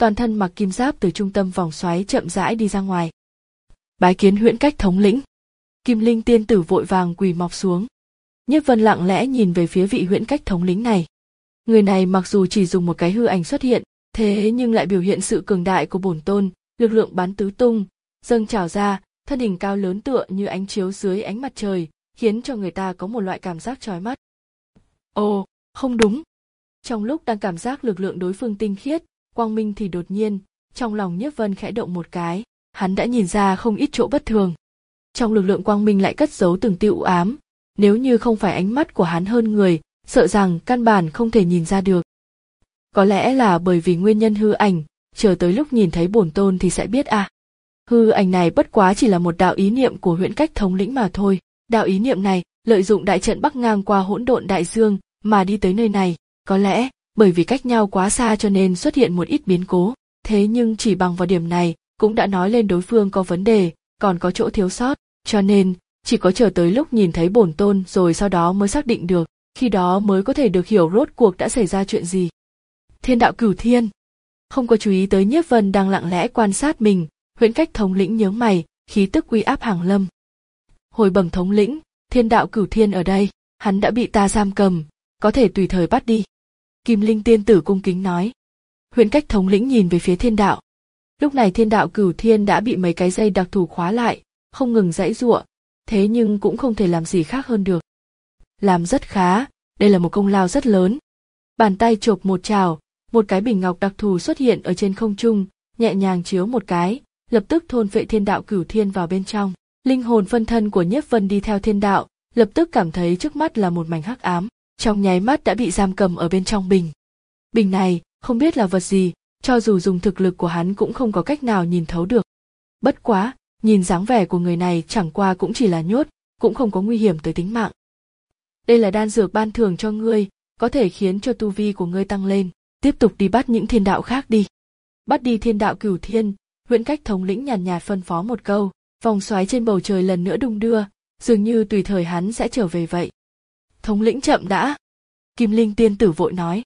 toàn thân mặc kim giáp từ trung tâm vòng xoáy chậm rãi đi ra ngoài. Bái kiến Huyễn Cách thống lĩnh. Kim Linh tiên tử vội vàng quỳ mọc xuống. Nhiếp Vân lặng lẽ nhìn về phía vị Huyễn Cách thống lĩnh này. Người này mặc dù chỉ dùng một cái hư ảnh xuất hiện, thế nhưng lại biểu hiện sự cường đại của bổn tôn, lực lượng bắn tứ tung, dâng trào ra, thân hình cao lớn tựa như ánh chiếu dưới ánh mặt trời, khiến cho người ta có một loại cảm giác chói mắt. Ồ, không đúng. Trong lúc đang cảm giác lực lượng đối phương tinh khiết, quang minh thì đột nhiên, trong lòng Nhiếp Vân khẽ động một cái, hắn đã nhìn ra không ít chỗ bất thường. Trong lực lượng quang minh lại cất giấu từng tia u ám, nếu như không phải ánh mắt của hắn hơn người, sợ rằng căn bản không thể nhìn ra được. Có lẽ là bởi vì nguyên nhân hư ảnh, chờ tới lúc nhìn thấy bổn tôn thì sẽ biết à. Hư ảnh này bất quá chỉ là một đạo ý niệm của Huyễn Cách thống lĩnh mà thôi. Đạo ý niệm này lợi dụng đại trận bắc ngang qua hỗn độn đại dương mà đi tới nơi này. Có lẽ bởi vì cách nhau quá xa cho nên xuất hiện một ít biến cố. Thế nhưng chỉ bằng vào điểm này cũng đã nói lên đối phương có vấn đề, còn có chỗ thiếu sót. Cho nên chỉ có chờ tới lúc nhìn thấy bổn tôn rồi sau đó mới xác định được. Khi đó mới có thể được hiểu rốt cuộc đã xảy ra chuyện gì. Thiên đạo cửu thiên. Không có chú ý tới Nhiếp Vân đang lặng lẽ quan sát mình, Huyễn Cách thống lĩnh nhướng mày, khí tức uy áp hàng lâm. Hồi bẩm thống lĩnh, thiên đạo cửu thiên ở đây, hắn đã bị ta giam cầm, có thể tùy thời bắt đi. Kim Linh tiên tử cung kính nói. Huyễn Cách thống lĩnh nhìn về phía thiên đạo. Lúc này thiên đạo cửu thiên đã bị mấy cái dây đặc thù khóa lại, không ngừng giãy giụa, thế nhưng cũng không thể làm gì khác hơn được. Làm rất khá, đây là một công lao rất lớn. Bàn tay chộp một chảo, một cái bình ngọc đặc thù xuất hiện ở trên không trung, nhẹ nhàng chiếu một cái, lập tức thôn phệ thiên đạo cửu thiên vào bên trong. Linh hồn phân thân của Nhiếp Vân đi theo thiên đạo, lập tức cảm thấy trước mắt là một mảnh hắc ám, trong nháy mắt đã bị giam cầm ở bên trong bình. Bình này, không biết là vật gì, cho dù dùng thực lực của hắn cũng không có cách nào nhìn thấu được. Bất quá, nhìn dáng vẻ của người này chẳng qua cũng chỉ là nhốt, cũng không có nguy hiểm tới tính mạng. Đây là đan dược ban thưởng cho ngươi, có thể khiến cho tu vi của ngươi tăng lên, tiếp tục đi bắt những thiên đạo khác đi. Bắt đi thiên đạo cửu thiên, Huyễn Cách thống lĩnh nhàn nhạt phân phó một câu, vòng xoáy trên bầu trời lần nữa đung đưa, dường như tùy thời hắn sẽ trở về vậy. Thống lĩnh chậm đã. Kim Linh tiên tử vội nói.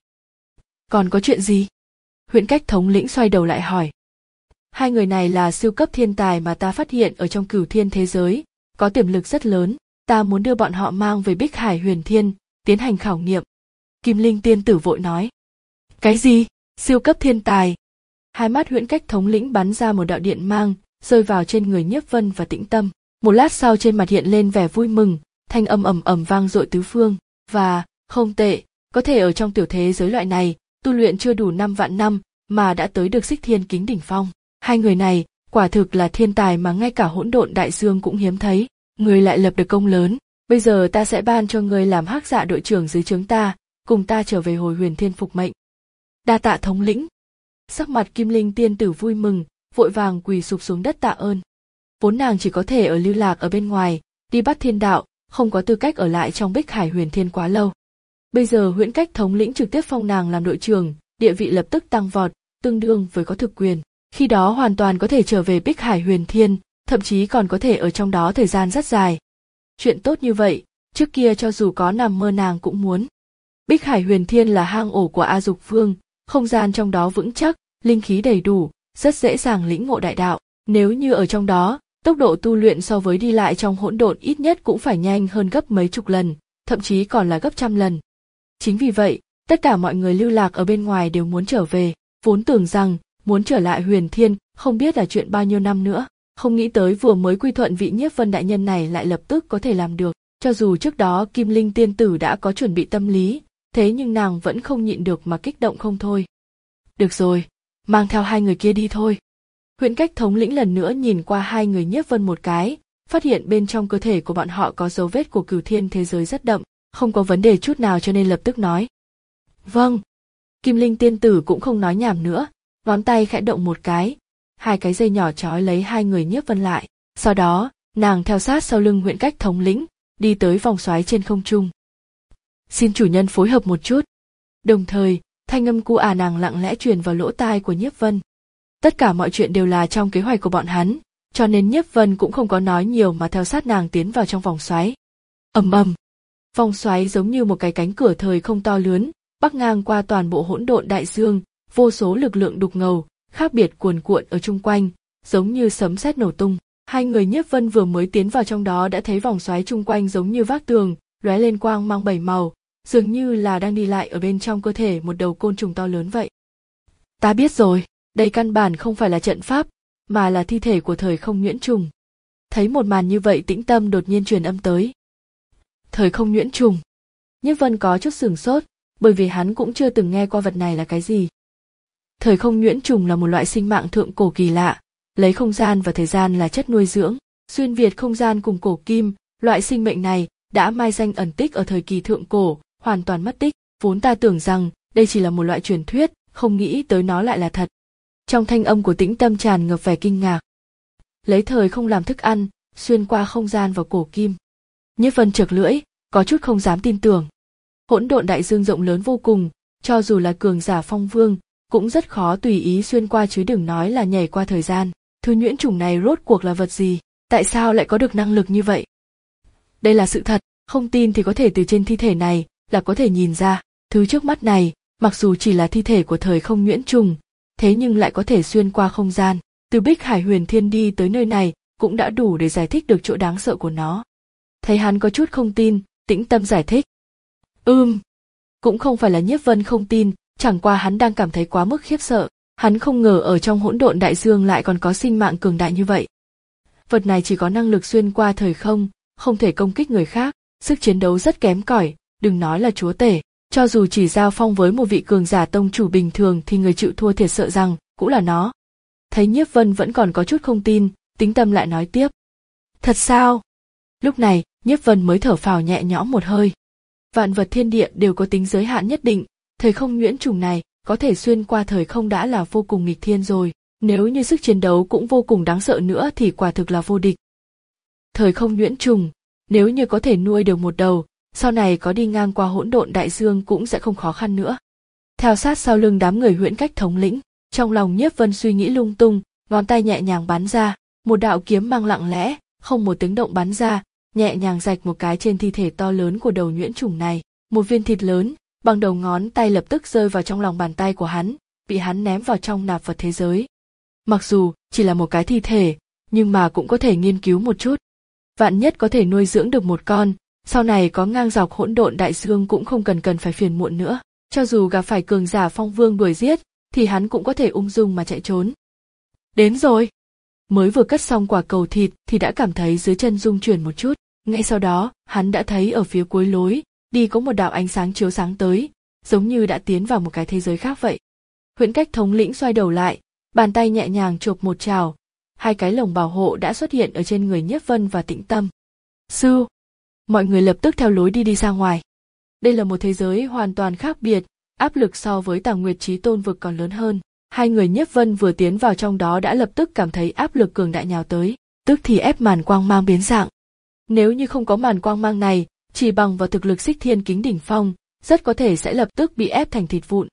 Còn có chuyện gì? Huyễn Cách thống lĩnh xoay đầu lại hỏi. Hai người này là siêu cấp thiên tài mà ta phát hiện ở trong cửu thiên thế giới, có tiềm lực rất lớn, ta muốn đưa bọn họ mang về Bích Hải Huyền Thiên, tiến hành khảo nghiệm. Kim Linh tiên tử vội nói. Cái gì? Siêu cấp thiên tài? Hai mắt Huyễn Cách thống lĩnh bắn ra một đạo điện mang, rơi vào trên người Nhiếp Vân và Tĩnh Tâm. Một lát sau trên mặt hiện lên vẻ vui mừng, thanh âm ầm ầm vang dội tứ phương, và, không tệ, có thể ở trong tiểu thế giới loại này, tu luyện chưa đủ năm vạn năm, mà đã tới được Xích Thiên Kính đỉnh phong. Hai người này, quả thực là thiên tài mà ngay cả hỗn độn đại dương cũng hiếm thấy, người lại lập được công lớn, bây giờ ta sẽ ban cho người làm Hắc Dạ đội trưởng dưới trướng ta, cùng ta trở về hồi Huyền Thiên phục mệnh. Đa tạ thống lĩnh. Sắc mặt Kim Linh tiên tử vui mừng, vội vàng quỳ sụp xuống đất tạ ơn. Vốn nàng chỉ có thể ở lưu lạc ở bên ngoài, đi bắt thiên đạo, không có tư cách ở lại trong Bích Hải Huyền Thiên quá lâu. Bây giờ Huyễn Cách thống lĩnh trực tiếp phong nàng làm đội trưởng, địa vị lập tức tăng vọt, tương đương với có thực quyền. Khi đó hoàn toàn có thể trở về Bích Hải Huyền Thiên, thậm chí còn có thể ở trong đó thời gian rất dài. Chuyện tốt như vậy, trước kia cho dù có nằm mơ nàng cũng muốn. Bích Hải Huyền Thiên là hang ổ của A Dục Vương, không gian trong đó vững chắc, linh khí đầy đủ, rất dễ dàng lĩnh ngộ đại đạo. Nếu như ở trong đó, tốc độ tu luyện so với đi lại trong hỗn độn ít nhất cũng phải nhanh hơn gấp mấy chục lần, thậm chí còn là gấp trăm lần. Chính vì vậy, tất cả mọi người lưu lạc ở bên ngoài đều muốn trở về, vốn tưởng rằng muốn trở lại Huyền Thiên không biết là chuyện bao nhiêu năm nữa, không nghĩ tới vừa mới quy thuận vị Nhiếp Vân đại nhân này lại lập tức có thể làm được. Cho dù trước đó Kim Linh tiên tử đã có chuẩn bị tâm lý, thế nhưng nàng vẫn không nhịn được mà kích động không thôi. Được rồi, mang theo hai người kia đi thôi. Huyễn Cách thống lĩnh lần nữa nhìn qua hai người Nhiếp Vân một cái, phát hiện bên trong cơ thể của bọn họ có dấu vết của cửu thiên thế giới rất đậm, không có vấn đề chút nào cho nên lập tức nói. Vâng. Kim Linh tiên tử cũng không nói nhảm nữa, ngón tay khẽ động một cái, hai cái dây nhỏ trói lấy hai người Nhiếp Vân lại, sau đó, nàng theo sát sau lưng Huyễn Cách thống lĩnh, đi tới vòng xoáy trên không trung. Xin chủ nhân phối hợp một chút. Đồng thời, thanh âm cu à nàng lặng lẽ truyền vào lỗ tai của Nhiếp Vân. Tất cả mọi chuyện đều là trong kế hoạch của bọn hắn, cho nên Nhiếp Vân cũng không có nói nhiều mà theo sát nàng tiến vào trong vòng xoáy. Ầm ầm. Vòng xoáy giống như một cái cánh cửa thời không to lớn, bắc ngang qua toàn bộ hỗn độn đại dương, vô số lực lượng đục ngầu, khác biệt cuồn cuộn ở chung quanh, giống như sấm sét nổ tung. Hai người Nhiếp Vân vừa mới tiến vào trong đó đã thấy vòng xoáy chung quanh giống như vách tường, lóe lên quang mang bảy màu, dường như là đang đi lại ở bên trong cơ thể một đầu côn trùng to lớn vậy. Ta biết rồi, đây căn bản không phải là trận pháp, mà là thi thể của thời không nhuyễn trùng. Thấy một màn như vậy Tĩnh Tâm đột nhiên truyền âm tới. Thời không nhuyễn trùng. Nhiếp Vân có chút sửng sốt, bởi vì hắn cũng chưa từng nghe qua vật này là cái gì. Thời không nhuyễn trùng là một loại sinh mạng thượng cổ kỳ lạ, lấy không gian và thời gian là chất nuôi dưỡng, xuyên việt không gian cùng cổ kim, loại sinh mệnh này đã mai danh ẩn tích ở thời kỳ thượng cổ, hoàn toàn mất tích, vốn ta tưởng rằng đây chỉ là một loại truyền thuyết, không nghĩ tới nó lại là thật. Trong thanh âm của Tĩnh Tâm tràn ngập vẻ kinh ngạc. Lấy thời không làm thức ăn, xuyên qua không gian vào cổ kim. Nhiếp Vân chực lưỡi, có chút không dám tin tưởng. Hỗn độn đại dương rộng lớn vô cùng, cho dù là cường giả phong vương, cũng rất khó tùy ý xuyên qua chứ đừng nói là nhảy qua thời gian. Thứ nhuyễn trùng này rốt cuộc là vật gì? Tại sao lại có được năng lực như vậy? Đây là sự thật, không tin thì có thể từ trên thi thể này là có thể nhìn ra. Thứ trước mắt này, mặc dù chỉ là thi thể của thời không nhuyễn trùng, thế nhưng lại có thể xuyên qua không gian. Từ Bích Hải Huyền Thiên đi tới nơi này cũng đã đủ để giải thích được chỗ đáng sợ của nó. Thấy hắn có chút không tin, Tĩnh Tâm giải thích. Ừm, cũng không phải là Nhiếp Vân không tin, chẳng qua hắn đang cảm thấy quá mức khiếp sợ. Hắn không ngờ ở trong hỗn độn đại dương lại còn có sinh mạng cường đại như vậy. Vật này chỉ có năng lực xuyên qua thời không, không thể công kích người khác, sức chiến đấu rất kém cỏi, đừng nói là chúa tể, cho dù chỉ giao phong với một vị cường giả tông chủ bình thường thì người chịu thua thiệt sợ rằng cũng là nó. Thấy Nhiếp Vân vẫn còn có chút không tin, Tĩnh Tâm lại nói tiếp. Thật sao? Lúc này, Nhiếp Vân mới thở phào nhẹ nhõm một hơi. Vạn vật thiên địa đều có tính giới hạn nhất định, thời không nhuyễn trùng này có thể xuyên qua thời không đã là vô cùng nghịch thiên rồi, nếu như sức chiến đấu cũng vô cùng đáng sợ nữa thì quả thực là vô địch. Thời không nhuyễn trùng, nếu như có thể nuôi được một đầu, sau này có đi ngang qua hỗn độn đại dương cũng sẽ không khó khăn nữa. Theo sát sau lưng đám người Huyễn Cách thống lĩnh, trong lòng Nhiếp Vân suy nghĩ lung tung, ngón tay nhẹ nhàng bắn ra, một đạo kiếm mang lặng lẽ, không một tiếng động bắn ra, nhẹ nhàng rạch một cái trên thi thể to lớn của đầu nhuyễn trùng này, một viên thịt lớn bằng đầu ngón tay lập tức rơi vào trong lòng bàn tay của hắn, bị hắn ném vào trong nạp vật thế giới. Mặc dù chỉ là một cái thi thể, nhưng mà cũng có thể nghiên cứu một chút. Vạn nhất có thể nuôi dưỡng được một con, sau này có ngang dọc hỗn độn đại dương cũng không cần cần phải phiền muộn nữa. Cho dù gặp phải cường giả phong vương đuổi giết, thì hắn cũng có thể ung dung mà chạy trốn. Đến rồi! Mới vừa cất xong quả cầu thịt thì đã cảm thấy dưới chân rung chuyển một chút. Ngay sau đó, hắn đã thấy ở phía cuối lối, đi có một đạo ánh sáng chiếu sáng tới, giống như đã tiến vào một cái thế giới khác vậy. Huyễn Cách thống lĩnh xoay đầu lại, bàn tay nhẹ nhàng chộp một trào, hai cái lồng bảo hộ đã xuất hiện ở trên người Nhiếp Vân và Tĩnh Tâm. Sư! Mọi người lập tức theo lối đi đi ra ngoài. Đây là một thế giới hoàn toàn khác biệt, áp lực so với Tàng Nguyệt Chí Tôn vực còn lớn hơn. Hai người Nhiếp Vân vừa tiến vào trong đó đã lập tức cảm thấy áp lực cường đại nhào tới, tức thì ép màn quang mang biến dạng. Nếu như không có màn quang mang này, chỉ bằng vào thực lực Xích Thiên Kính đỉnh phong, rất có thể sẽ lập tức bị ép thành thịt vụn.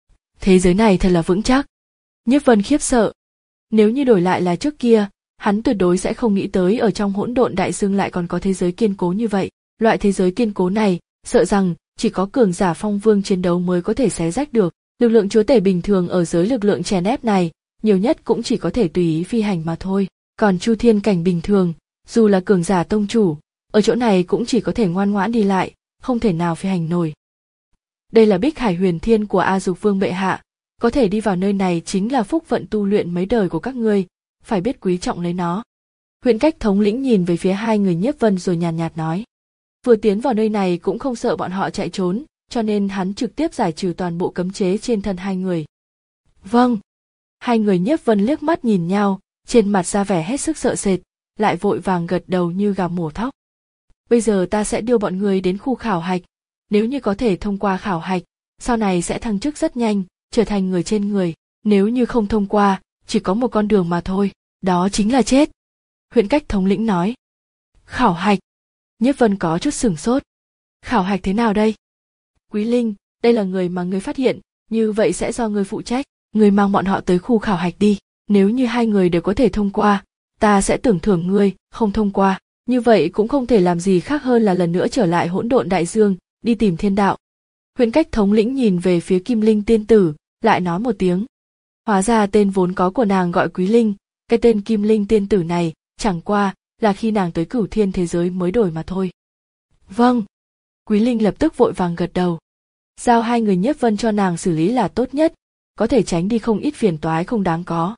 Thế giới này thật là vững chắc. Nhiếp Vân khiếp sợ. Nếu như đổi lại là trước kia, hắn tuyệt đối sẽ không nghĩ tới ở trong hỗn độn đại dương lại còn có thế giới kiên cố như vậy. Loại thế giới kiên cố này, sợ rằng chỉ có cường giả phong vương chiến đấu mới có thể xé rách được. Lực lượng chúa tể bình thường ở dưới lực lượng chèn ép này, nhiều nhất cũng chỉ có thể tùy ý phi hành mà thôi. Còn Chu Thiên cảnh bình thường, dù là cường giả tông chủ, ở chỗ này cũng chỉ có thể ngoan ngoãn đi lại, không thể nào phi hành nổi. Đây là Bích Hải Huyền Thiên của A Dục Vương bệ hạ, có thể đi vào nơi này chính là phúc vận tu luyện mấy đời của các ngươi, phải biết quý trọng lấy nó. Huyễn Cách thống lĩnh nhìn về phía hai người Nhiếp Vân rồi nhàn nhạt, nhạt nói. Vừa tiến vào nơi này cũng không sợ bọn họ chạy trốn, cho nên hắn trực tiếp giải trừ toàn bộ cấm chế trên thân hai người. Vâng. Hai người Nhiếp Vân liếc mắt nhìn nhau, trên mặt ra vẻ hết sức sợ sệt, lại vội vàng gật đầu như gà mổ thóc. Bây giờ ta sẽ đưa bọn người đến khu khảo hạch, nếu như có thể thông qua khảo hạch, sau này sẽ thăng chức rất nhanh, trở thành người trên người, nếu như không thông qua, chỉ có một con đường mà thôi, đó chính là chết. Huyễn Cách thống lĩnh nói. Khảo hạch. Nhiếp Vân có chút sửng sốt. Khảo hạch thế nào đây? Quý Linh, đây là người mà ngươi phát hiện, như vậy sẽ do ngươi phụ trách, ngươi mang bọn họ tới khu khảo hạch đi, nếu như hai người đều có thể thông qua, ta sẽ tưởng thưởng ngươi, không thông qua, như vậy cũng không thể làm gì khác hơn là lần nữa trở lại hỗn độn đại dương, đi tìm thiên đạo. Huyễn Cách thống lĩnh nhìn về phía Kim Linh tiên tử, lại nói một tiếng. Hóa ra tên vốn có của nàng gọi Quý Linh, cái tên Kim Linh tiên tử này chẳng qua là khi nàng tới Cửu Thiên thế giới mới đổi mà thôi. Vâng. Quý Linh lập tức vội vàng gật đầu. Giao hai người Nhiếp Vân cho nàng xử lý là tốt nhất, có thể tránh đi không ít phiền toái không đáng có.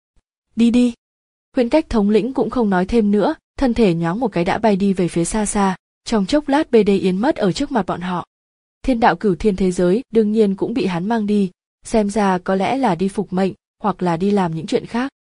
Đi đi. Huyễn Cách thống lĩnh cũng không nói thêm nữa, thân thể nhoáng một cái đã bay đi về phía xa xa, trong chốc lát bê đê yến mất ở trước mặt bọn họ. Thiên đạo Cửu Thiên thế giới đương nhiên cũng bị hắn mang đi, xem ra có lẽ là đi phục mệnh, hoặc là đi làm những chuyện khác.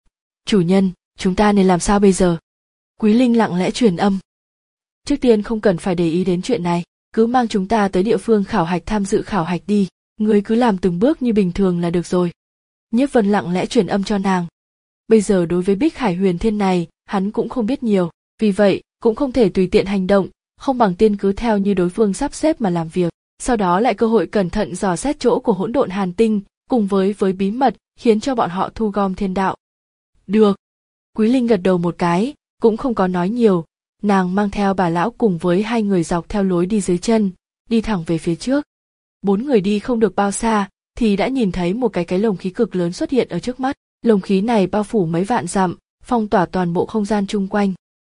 Chủ nhân, chúng ta nên làm sao bây giờ? Quý Linh lặng lẽ truyền âm. Trước tiên không cần phải để ý đến chuyện này, cứ mang chúng ta tới địa phương khảo hạch tham dự khảo hạch đi, ngươi cứ làm từng bước như bình thường là được rồi. Nhiếp Vân lặng lẽ truyền âm cho nàng. Bây giờ đối với Bích Hải Huyền Thiên này, hắn cũng không biết nhiều, vì vậy cũng không thể tùy tiện hành động, không bằng tiên cứ theo như đối phương sắp xếp mà làm việc, sau đó lại cơ hội cẩn thận dò xét chỗ của hỗn độn hàn tinh, cùng với với bí mật khiến cho bọn họ thu gom thiên đạo. Được. Quý Linh gật đầu một cái, cũng không có nói nhiều, nàng mang theo bà lão cùng với hai người dọc theo lối đi dưới chân, đi thẳng về phía trước. Bốn người đi không được bao xa, thì đã nhìn thấy một cái cái lồng khí cực lớn xuất hiện ở trước mắt. Lồng khí này bao phủ mấy vạn dặm, phong tỏa toàn bộ không gian chung quanh.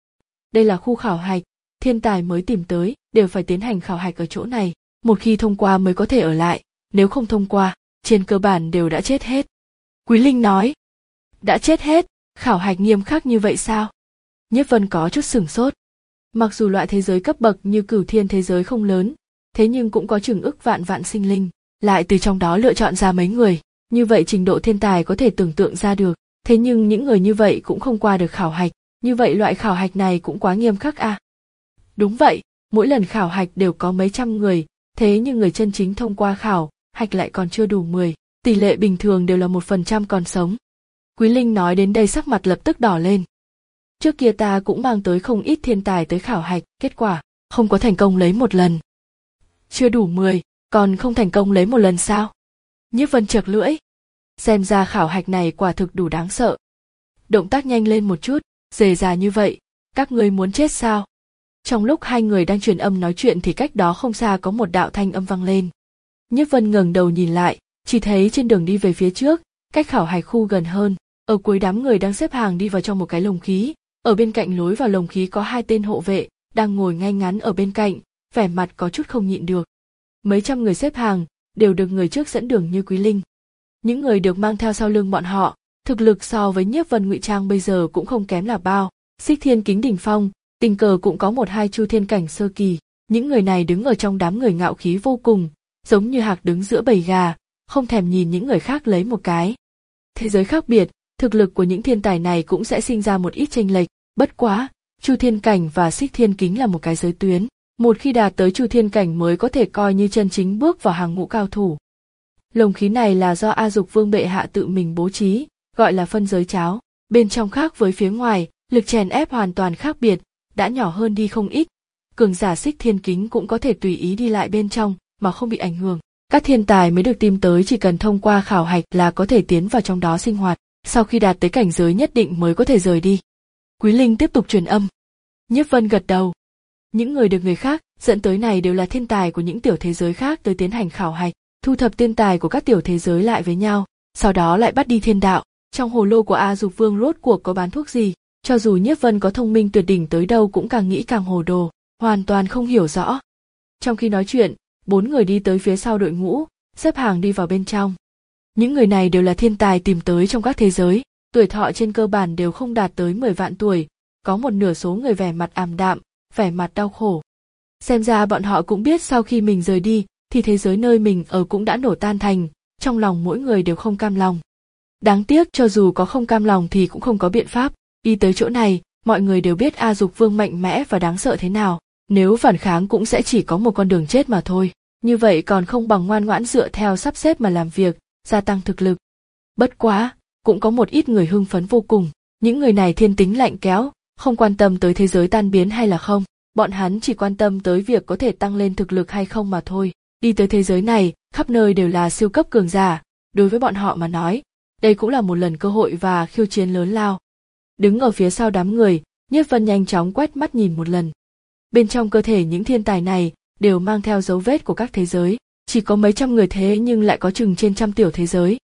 Đây là khu khảo hạch, thiên tài mới tìm tới, đều phải tiến hành khảo hạch ở chỗ này. Một khi thông qua mới có thể ở lại, nếu không thông qua, trên cơ bản đều đã chết hết. Quý Linh nói. Đã chết hết, khảo hạch nghiêm khắc như vậy sao? Nhiếp Vân có chút sửng sốt. Mặc dù loại thế giới cấp bậc như Cửu Thiên thế giới không lớn, thế nhưng cũng có chừng ức vạn vạn sinh linh, lại từ trong đó lựa chọn ra mấy người, như vậy trình độ thiên tài có thể tưởng tượng ra được, thế nhưng những người như vậy cũng không qua được khảo hạch, như vậy loại khảo hạch này cũng quá nghiêm khắc à? Đúng vậy, mỗi lần khảo hạch đều có mấy trăm người, thế nhưng người chân chính thông qua khảo hạch lại còn chưa đủ mười, tỷ lệ bình thường đều là một phần trăm còn sống. Quý Linh nói đến đây sắc mặt lập tức đỏ lên. Trước kia ta cũng mang tới không ít thiên tài tới khảo hạch, kết quả không có thành công lấy một lần. Chưa đủ mười, còn không thành công lấy một lần sao? Nhiếp Vân chật lưỡi. Xem ra khảo hạch này quả thực đủ đáng sợ. Động tác nhanh lên một chút, dề dà như vậy, các ngươi muốn chết sao? Trong lúc hai người đang truyền âm nói chuyện thì cách đó không xa có một đạo thanh âm vang lên. Nhiếp Vân ngẩng đầu nhìn lại, chỉ thấy trên đường đi về phía trước, cách khảo hạch khu gần hơn, ở cuối đám người đang xếp hàng đi vào trong một cái lồng khí, ở bên cạnh lối vào lồng khí có hai tên hộ vệ, đang ngồi ngay ngắn ở bên cạnh, vẻ mặt có chút không nhịn được. Mấy trăm người xếp hàng, đều được người trước dẫn đường như Quý Linh. Những người được mang theo sau lưng bọn họ, thực lực so với Nhiếp Vân ngụy trang bây giờ cũng không kém là bao. Xích Thiên Kính đỉnh phong, tình cờ cũng có một hai chu thiên cảnh sơ kỳ. Những người này đứng ở trong đám người ngạo khí vô cùng, giống như hạc đứng giữa bầy gà, không thèm nhìn những người khác lấy một cái. Thế giới khác biệt, thực lực của những thiên tài này cũng sẽ sinh ra một ít chênh lệch. Bất quá, chu thiên cảnh và Xích Thiên Kính là một cái giới tuyến. Một khi đạt tới chu thiên cảnh mới có thể coi như chân chính bước vào hàng ngũ cao thủ. Lồng khí này là do A Dục Vương bệ hạ tự mình bố trí, gọi là phân giới cháo. Bên trong khác với phía ngoài, lực chèn ép hoàn toàn khác biệt, đã nhỏ hơn đi không ít. Cường giả Xích Thiên Kính cũng có thể tùy ý đi lại bên trong mà không bị ảnh hưởng. Các thiên tài mới được tìm tới chỉ cần thông qua khảo hạch là có thể tiến vào trong đó sinh hoạt, sau khi đạt tới cảnh giới nhất định mới có thể rời đi. Quý Linh tiếp tục truyền âm. Nhiếp Vân gật đầu. Những người được người khác dẫn tới này đều là thiên tài của những tiểu thế giới khác tới tiến hành khảo hạch, thu thập thiên tài của các tiểu thế giới lại với nhau, sau đó lại bắt đi thiên đạo. Trong hồ lô của A Dục Vương rốt cuộc có bán thuốc gì? Cho dù Nhiếp Vân có thông minh tuyệt đỉnh tới đâu cũng càng nghĩ càng hồ đồ, hoàn toàn không hiểu rõ. Trong khi nói chuyện, bốn người đi tới phía sau đội ngũ, xếp hàng đi vào bên trong. Những người này đều là thiên tài tìm tới trong các thế giới, tuổi thọ trên cơ bản đều không đạt tới mười vạn tuổi, có một nửa số người vẻ mặt ảm đạm, vẻ mặt đau khổ. Xem ra bọn họ cũng biết sau khi mình rời đi, thì thế giới nơi mình ở cũng đã nổ tan thành, trong lòng mỗi người đều không cam lòng. Đáng tiếc cho dù có không cam lòng thì cũng không có biện pháp, đi tới chỗ này, mọi người đều biết A Dục Vương mạnh mẽ và đáng sợ thế nào, nếu phản kháng cũng sẽ chỉ có một con đường chết mà thôi, như vậy còn không bằng ngoan ngoãn dựa theo sắp xếp mà làm việc, gia tăng thực lực. Bất quá, cũng có một ít người hưng phấn vô cùng, những người này thiên tính lạnh kéo, không quan tâm tới thế giới tan biến hay là không, bọn hắn chỉ quan tâm tới việc có thể tăng lên thực lực hay không mà thôi. Đi tới thế giới này, khắp nơi đều là siêu cấp cường giả, đối với bọn họ mà nói, đây cũng là một lần cơ hội và khiêu chiến lớn lao. Đứng ở phía sau đám người, Nhiếp Vân nhanh chóng quét mắt nhìn một lần. Bên trong cơ thể những thiên tài này đều mang theo dấu vết của các thế giới, chỉ có mấy trăm người thế nhưng lại có chừng trên trăm tiểu thế giới.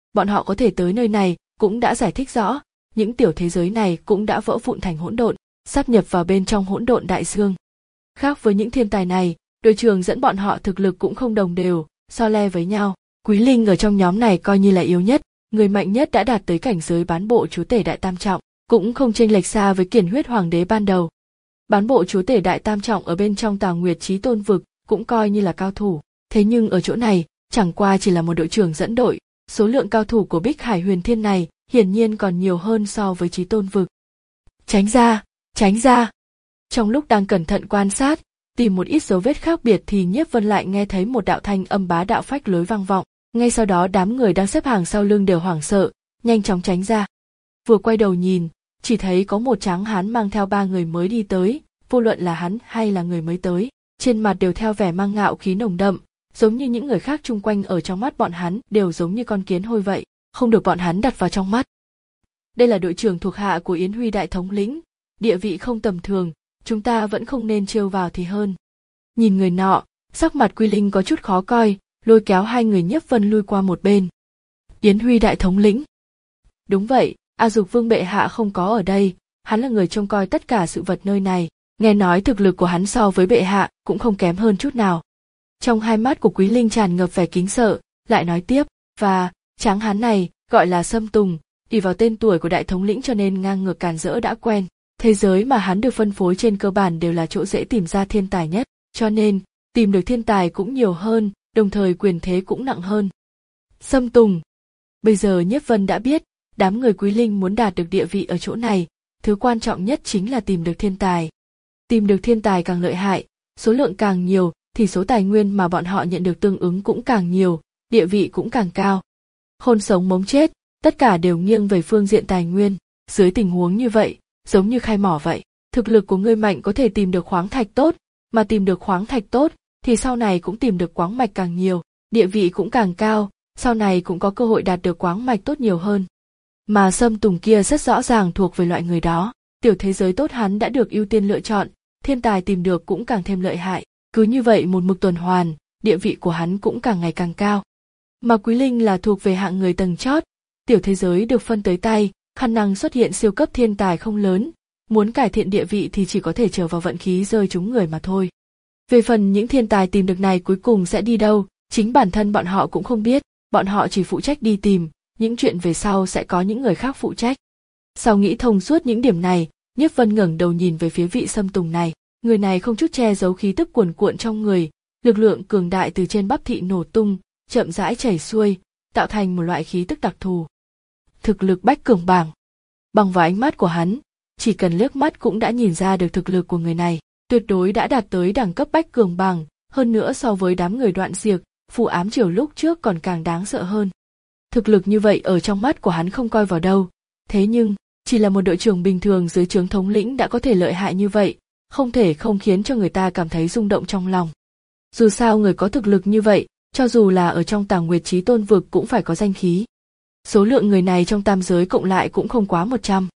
bọn họ có thể tới nơi này cũng đã giải thích rõ, những tiểu thế giới này cũng đã vỡ vụn thành hỗn độn, sáp nhập vào bên trong hỗn độn đại dương. Khác với những thiên tài này, đội trưởng dẫn bọn họ thực lực cũng không đồng đều, so le với nhau. Quý Linh ở trong nhóm này coi như là yếu nhất, người mạnh nhất đã đạt tới cảnh giới bán bộ chúa tể đại tam trọng, cũng không chênh lệch xa với Kiền Huyết Hoàng đế ban đầu. Bán bộ chúa tể đại tam trọng ở bên trong Tào Nguyệt Chí Tôn vực cũng coi như là cao thủ, thế nhưng ở chỗ này chẳng qua chỉ là một đội trưởng dẫn đội, số lượng cao thủ của Bích Hải Huyền Thiên này hiển nhiên còn nhiều hơn so với Chí Tôn vực. Tránh ra, tránh ra. Trong lúc đang cẩn thận quan sát, tìm một ít dấu vết khác biệt thì Nhiếp Vân lại nghe thấy một đạo thanh âm bá đạo phách lối vang vọng, ngay sau đó đám người đang xếp hàng sau lưng đều hoảng sợ, nhanh chóng tránh ra. Vừa quay đầu nhìn, chỉ thấy có một tráng hán mang theo ba người mới đi tới, vô luận là hắn hay là người mới tới, trên mặt đều theo vẻ mang ngạo khí nồng đậm, giống như những người khác chung quanh ở trong mắt bọn hắn đều giống như con kiến hôi vậy, không được bọn hắn đặt vào trong mắt. Đây là đội trưởng thuộc hạ của Yến Huy đại thống lĩnh, địa vị không tầm thường, chúng ta vẫn không nên trêu vào thì hơn. Nhìn người nọ, sắc mặt Quý Linh có chút khó coi, lôi kéo hai người Nhiếp Vân lui qua một bên. Yến Huy đại thống lĩnh. Đúng vậy, A Dục Vương bệ hạ không có ở đây, hắn là người trông coi tất cả sự vật nơi này, nghe nói thực lực của hắn so với bệ hạ cũng không kém hơn chút nào. Trong hai mắt của Quý Linh tràn ngập vẻ kính sợ, lại nói tiếp, và tráng hán này gọi là Sâm Tùng, ỷ vào tên tuổi của đại thống lĩnh cho nên ngang ngược càn rỡ đã quen. Thế giới mà hắn được phân phối trên cơ bản đều là chỗ dễ tìm ra thiên tài nhất, cho nên tìm được thiên tài cũng nhiều hơn, đồng thời quyền thế cũng nặng hơn. Sâm Tùng. Bây giờ Nhiếp Vân đã biết, đám người Quý Linh muốn đạt được địa vị ở chỗ này, thứ quan trọng nhất chính là tìm được thiên tài. Tìm được thiên tài càng lợi hại, số lượng càng nhiều thì số tài nguyên mà bọn họ nhận được tương ứng cũng càng nhiều, địa vị cũng càng cao. Khôn sống mống chết, tất cả đều nghiêng về phương diện tài nguyên, dưới tình huống như vậy, giống như khai mỏ vậy, thực lực của ngươi mạnh có thể tìm được khoáng thạch tốt, mà tìm được khoáng thạch tốt thì sau này cũng tìm được quáng mạch càng nhiều, địa vị cũng càng cao, sau này cũng có cơ hội đạt được quáng mạch tốt nhiều hơn. Mà Sâm Tùng kia rất rõ ràng thuộc về loại người đó, tiểu thế giới tốt hắn đã được ưu tiên lựa chọn, thiên tài tìm được cũng càng thêm lợi hại, cứ như vậy một mực tuần hoàn, địa vị của hắn cũng càng ngày càng cao. Mà Quý Linh là thuộc về hạng người tầng chót, tiểu thế giới được phân tới tay, khả năng xuất hiện siêu cấp thiên tài không lớn, muốn cải thiện địa vị thì chỉ có thể chờ vào vận khí rơi trúng người mà thôi. Về phần những thiên tài tìm được này cuối cùng sẽ đi đâu, chính bản thân bọn họ cũng không biết, bọn họ chỉ phụ trách đi tìm, những chuyện về sau sẽ có những người khác phụ trách. Sau nghĩ thông suốt những điểm này, Nhiếp Vân ngẩng đầu nhìn về phía vị Sâm Tùng này, người này không chút che giấu khí tức cuồn cuộn trong người, lực lượng cường đại từ trên bắp thị nổ tung, chậm rãi chảy xuôi, tạo thành một loại khí tức đặc thù. Thực lực bách cường bảng. Bằng vào ánh mắt của hắn, chỉ cần liếc mắt cũng đã nhìn ra được thực lực của người này, tuyệt đối đã đạt tới đẳng cấp bách cường bảng, hơn nữa so với đám người Đoạn Diệt, Phù Ám Triều lúc trước còn càng đáng sợ hơn. Thực lực như vậy ở trong mắt của hắn không coi vào đâu, thế nhưng, chỉ là một đội trưởng bình thường dưới trướng thống lĩnh đã có thể lợi hại như vậy, không thể không khiến cho người ta cảm thấy rung động trong lòng. Dù sao người có thực lực như vậy, cho dù là ở trong Tào Nguyệt Chí Tôn vực cũng phải có danh khí. Số lượng người này trong tam giới cộng lại cũng không quá một trăm.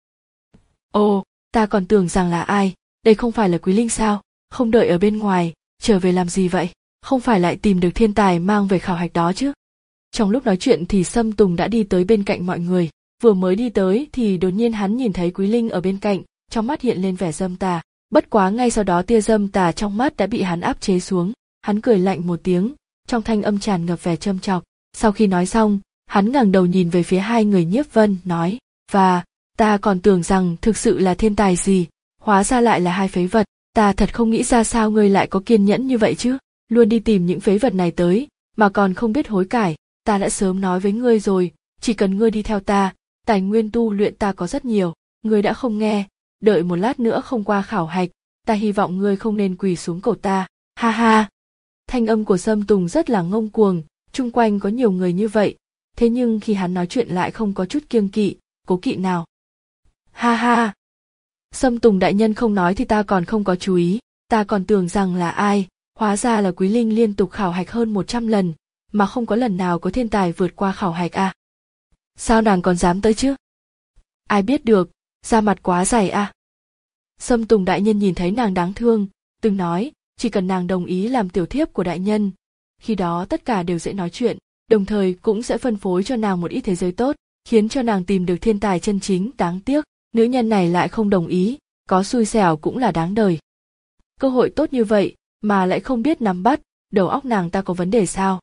Ồ, ta còn tưởng rằng là ai, đây không phải là Quý Linh sao, không đợi ở bên ngoài, trở về làm gì vậy, không phải lại tìm được thiên tài mang về khảo hạch đó chứ. Trong lúc nói chuyện thì Sâm Tùng đã đi tới bên cạnh mọi người, vừa mới đi tới thì đột nhiên hắn nhìn thấy Quý Linh ở bên cạnh, trong mắt hiện lên vẻ dâm tà, bất quá ngay sau đó tia dâm tà trong mắt đã bị hắn áp chế xuống, hắn cười lạnh một tiếng, trong thanh âm tràn ngập vẻ châm chọc, sau khi nói xong, hắn ngẩng đầu nhìn về phía hai người Nhiếp Vân, nói, và, ta còn tưởng rằng thực sự là thiên tài gì, hóa ra lại là hai phế vật, ta thật không nghĩ ra sao ngươi lại có kiên nhẫn như vậy chứ, luôn đi tìm những phế vật này tới, mà còn không biết hối cải, ta đã sớm nói với ngươi rồi, chỉ cần ngươi đi theo ta, tài nguyên tu luyện ta có rất nhiều, ngươi đã không nghe, đợi một lát nữa không qua khảo hạch, ta hy vọng ngươi không nên quỳ xuống cầu ta, ha ha. Thanh âm của Sâm Tùng rất là ngông cuồng, chung quanh có nhiều người như vậy, thế nhưng khi hắn nói chuyện lại không có chút kiêng kỵ, cố kỵ nào. Ha ha. Sâm Tùng đại nhân không nói thì ta còn không có chú ý, ta còn tưởng rằng là ai, hóa ra là Quý Linh liên tục khảo hạch hơn một trăm lần, mà không có lần nào có thiên tài vượt qua khảo hạch à. Sao nàng còn dám tới chứ? Ai biết được, da mặt quá dày à. Sâm Tùng đại nhân nhìn thấy nàng đáng thương, từng nói, chỉ cần nàng đồng ý làm tiểu thiếp của đại nhân, khi đó tất cả đều dễ nói chuyện, đồng thời cũng sẽ phân phối cho nàng một ít thế giới tốt, khiến cho nàng tìm được thiên tài chân chính. Đáng tiếc, nữ nhân này lại không đồng ý, có xui xẻo cũng là đáng đời. Cơ hội tốt như vậy mà lại không biết nắm bắt, đầu óc nàng ta có vấn đề sao?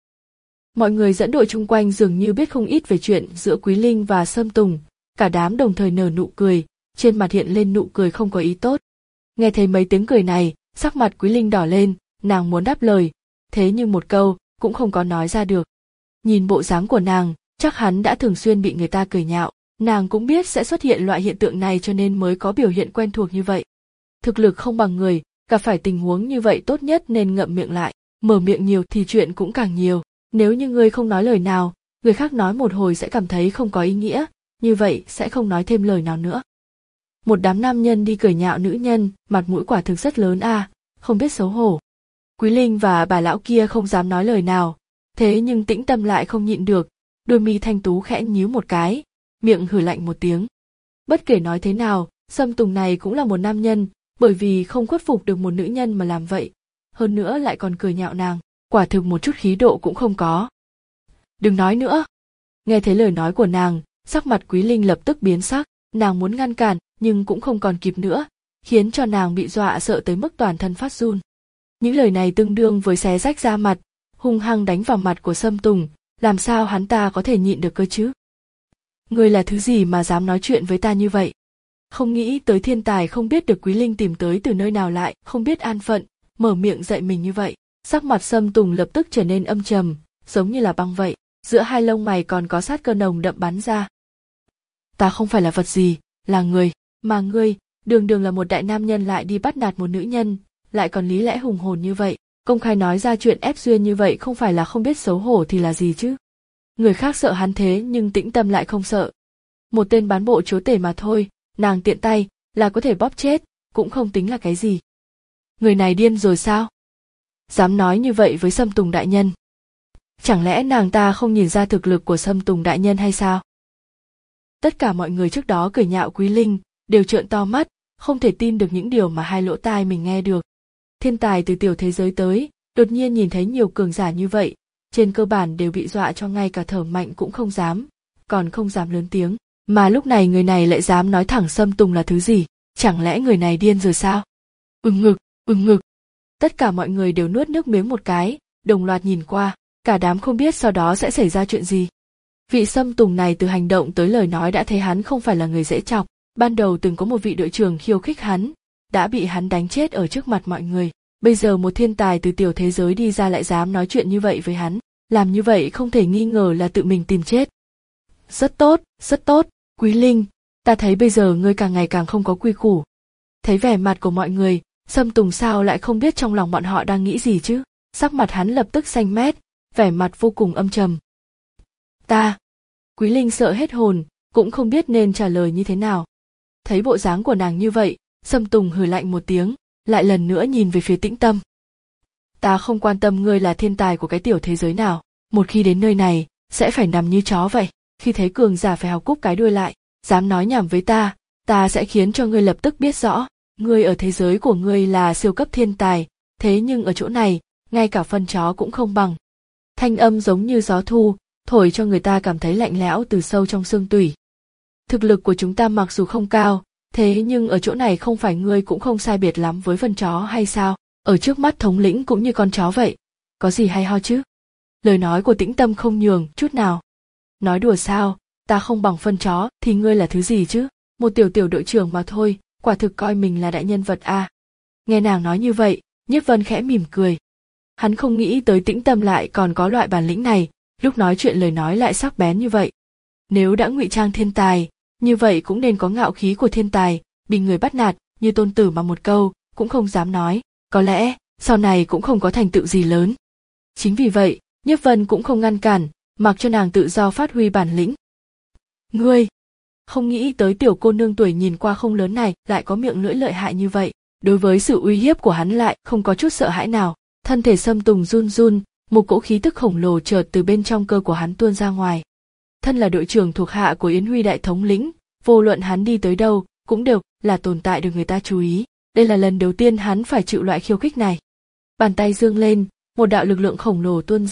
Mọi người dẫn đội chung quanh dường như biết không ít về chuyện giữa Quý Linh và Sâm Tùng, cả đám đồng thời nở nụ cười, trên mặt hiện lên nụ cười không có ý tốt. Nghe thấy mấy tiếng cười này, sắc mặt Quý Linh đỏ lên, nàng muốn đáp lời, thế nhưng một câu cũng không có nói ra được. Nhìn bộ dáng của nàng, chắc hắn đã thường xuyên bị người ta cười nhạo, nàng cũng biết sẽ xuất hiện loại hiện tượng này cho nên mới có biểu hiện quen thuộc như vậy. Thực lực không bằng người, gặp phải tình huống như vậy tốt nhất nên ngậm miệng lại, mở miệng nhiều thì chuyện cũng càng nhiều. Nếu như ngươi không nói lời nào, người khác nói một hồi sẽ cảm thấy không có ý nghĩa, như vậy sẽ không nói thêm lời nào nữa. Một đám nam nhân đi cười nhạo nữ nhân, mặt mũi quả thực rất lớn à, không biết xấu hổ. Quý Linh và bà lão kia không dám nói lời nào, thế nhưng Tĩnh Tâm lại không nhịn được, đôi mi thanh tú khẽ nhíu một cái, miệng hừ lạnh một tiếng. Bất kể nói thế nào, Sâm Tùng này cũng là một nam nhân, bởi vì không khuất phục được một nữ nhân mà làm vậy, hơn nữa lại còn cười nhạo nàng, quả thực một chút khí độ cũng không có. Đừng nói nữa. Nghe thấy lời nói của nàng, sắc mặt Quý Linh lập tức biến sắc, nàng muốn ngăn cản nhưng cũng không còn kịp nữa, khiến cho nàng bị dọa sợ tới mức toàn thân phát run. Những lời này tương đương với xé rách da mặt, hung hăng đánh vào mặt của Sâm Tùng, làm sao hắn ta có thể nhịn được cơ chứ? Ngươi là thứ gì mà dám nói chuyện với ta như vậy? Không nghĩ tới thiên tài không biết được Quý Linh tìm tới từ nơi nào lại, không biết an phận, mở miệng dạy mình như vậy. Sắc mặt Sâm Tùng lập tức trở nên âm trầm, giống như là băng vậy, giữa hai lông mày còn có sát cơ nồng đậm bắn ra. Ta không phải là vật gì, là người, mà ngươi, đường đường là một đại nam nhân lại đi bắt nạt một nữ nhân, lại còn lý lẽ hùng hồn như vậy, công khai nói ra chuyện ép duyên như vậy không phải là không biết xấu hổ thì là gì chứ? Người khác sợ hắn thế nhưng Tĩnh Tâm lại không sợ. Một tên bán bộ chúa tể mà thôi, nàng tiện tay là có thể bóp chết, cũng không tính là cái gì. Người này điên rồi sao? Dám nói như vậy với Sâm Tùng đại nhân. Chẳng lẽ nàng ta không nhìn ra thực lực của Sâm Tùng đại nhân hay sao? Tất cả mọi người trước đó cười nhạo Quý Linh, đều trợn to mắt, không thể tin được những điều mà hai lỗ tai mình nghe được. Thiên tài từ tiểu thế giới tới, đột nhiên nhìn thấy nhiều cường giả như vậy, trên cơ bản đều bị dọa cho ngay cả thở mạnh cũng không dám, còn không dám lớn tiếng. Mà lúc này người này lại dám nói thẳng Sâm Tùng là thứ gì, chẳng lẽ người này điên rồi sao? Ừng ngực, ừng ngực. Tất cả mọi người đều nuốt nước miếng một cái, đồng loạt nhìn qua, cả đám không biết sau đó sẽ xảy ra chuyện gì. Vị Sâm Tùng này từ hành động tới lời nói đã thấy hắn không phải là người dễ chọc, ban đầu từng có một vị đội trưởng khiêu khích hắn, đã bị hắn đánh chết ở trước mặt mọi người. Bây giờ một thiên tài từ tiểu thế giới đi ra lại dám nói chuyện như vậy với hắn, làm như vậy không thể nghi ngờ là tự mình tìm chết. Rất tốt, rất tốt, Quý Linh, ta thấy bây giờ ngươi càng ngày càng không có quy củ. Thấy vẻ mặt của mọi người, Sâm Tùng sao lại không biết trong lòng bọn họ đang nghĩ gì chứ? Sắc mặt hắn lập tức xanh mét, vẻ mặt vô cùng âm trầm. Ta. Quý Linh sợ hết hồn, cũng không biết nên trả lời như thế nào. Thấy bộ dáng của nàng như vậy, Sâm Tùng hừ lạnh một tiếng, lại lần nữa nhìn về phía Tĩnh Tâm. Ta không quan tâm ngươi là thiên tài của cái tiểu thế giới nào, một khi đến nơi này, sẽ phải nằm như chó vậy. Khi thấy cường giả phải học cúp cái đuôi lại, dám nói nhảm với ta, ta sẽ khiến cho ngươi lập tức biết rõ, ngươi ở thế giới của ngươi là siêu cấp thiên tài, thế nhưng ở chỗ này, ngay cả phân chó cũng không bằng. Thanh âm giống như gió thu, thổi cho người ta cảm thấy lạnh lẽo từ sâu trong xương tủy. Thực lực của chúng ta mặc dù không cao, thế nhưng ở chỗ này không phải ngươi cũng không sai biệt lắm với phân chó hay sao, ở trước mắt thống lĩnh cũng như con chó vậy, có gì hay ho chứ? Lời nói của Tĩnh Tâm không nhường chút nào. Nói đùa sao, ta không bằng phân chó thì ngươi là thứ gì chứ, một tiểu tiểu đội trưởng mà thôi, quả thực coi mình là đại nhân vật à. Nghe nàng nói như vậy, Nhiếp Vân khẽ mỉm cười. Hắn không nghĩ tới Tĩnh Tâm lại còn có loại bản lĩnh này, lúc nói chuyện lời nói lại sắc bén như vậy. Nếu đã ngụy trang thiên tài, như vậy cũng nên có ngạo khí của thiên tài, bị người bắt nạt, như tôn tử mà một câu, cũng không dám nói, có lẽ, sau này cũng không có thành tựu gì lớn. Chính vì vậy, Nhiếp Vân cũng không ngăn cản, mặc cho nàng tự do phát huy bản lĩnh. Ngươi! Không nghĩ tới tiểu cô nương tuổi nhìn qua không lớn này lại có miệng lưỡi lợi hại như vậy, đối với sự uy hiếp của hắn lại không có chút sợ hãi nào, thân thể Sâm Tùng run run, một cỗ khí tức khổng lồ chợt từ bên trong cơ của hắn tuôn ra ngoài. Thân là đội trưởng thuộc hạ của Yến Huy đại thống lĩnh, vô luận hắn đi tới đâu, cũng đều là tồn tại được người ta chú ý. Đây là lần đầu tiên hắn phải chịu loại khiêu khích này. Bàn tay giương lên, một đạo lực lượng khổng lồ tuôn ra,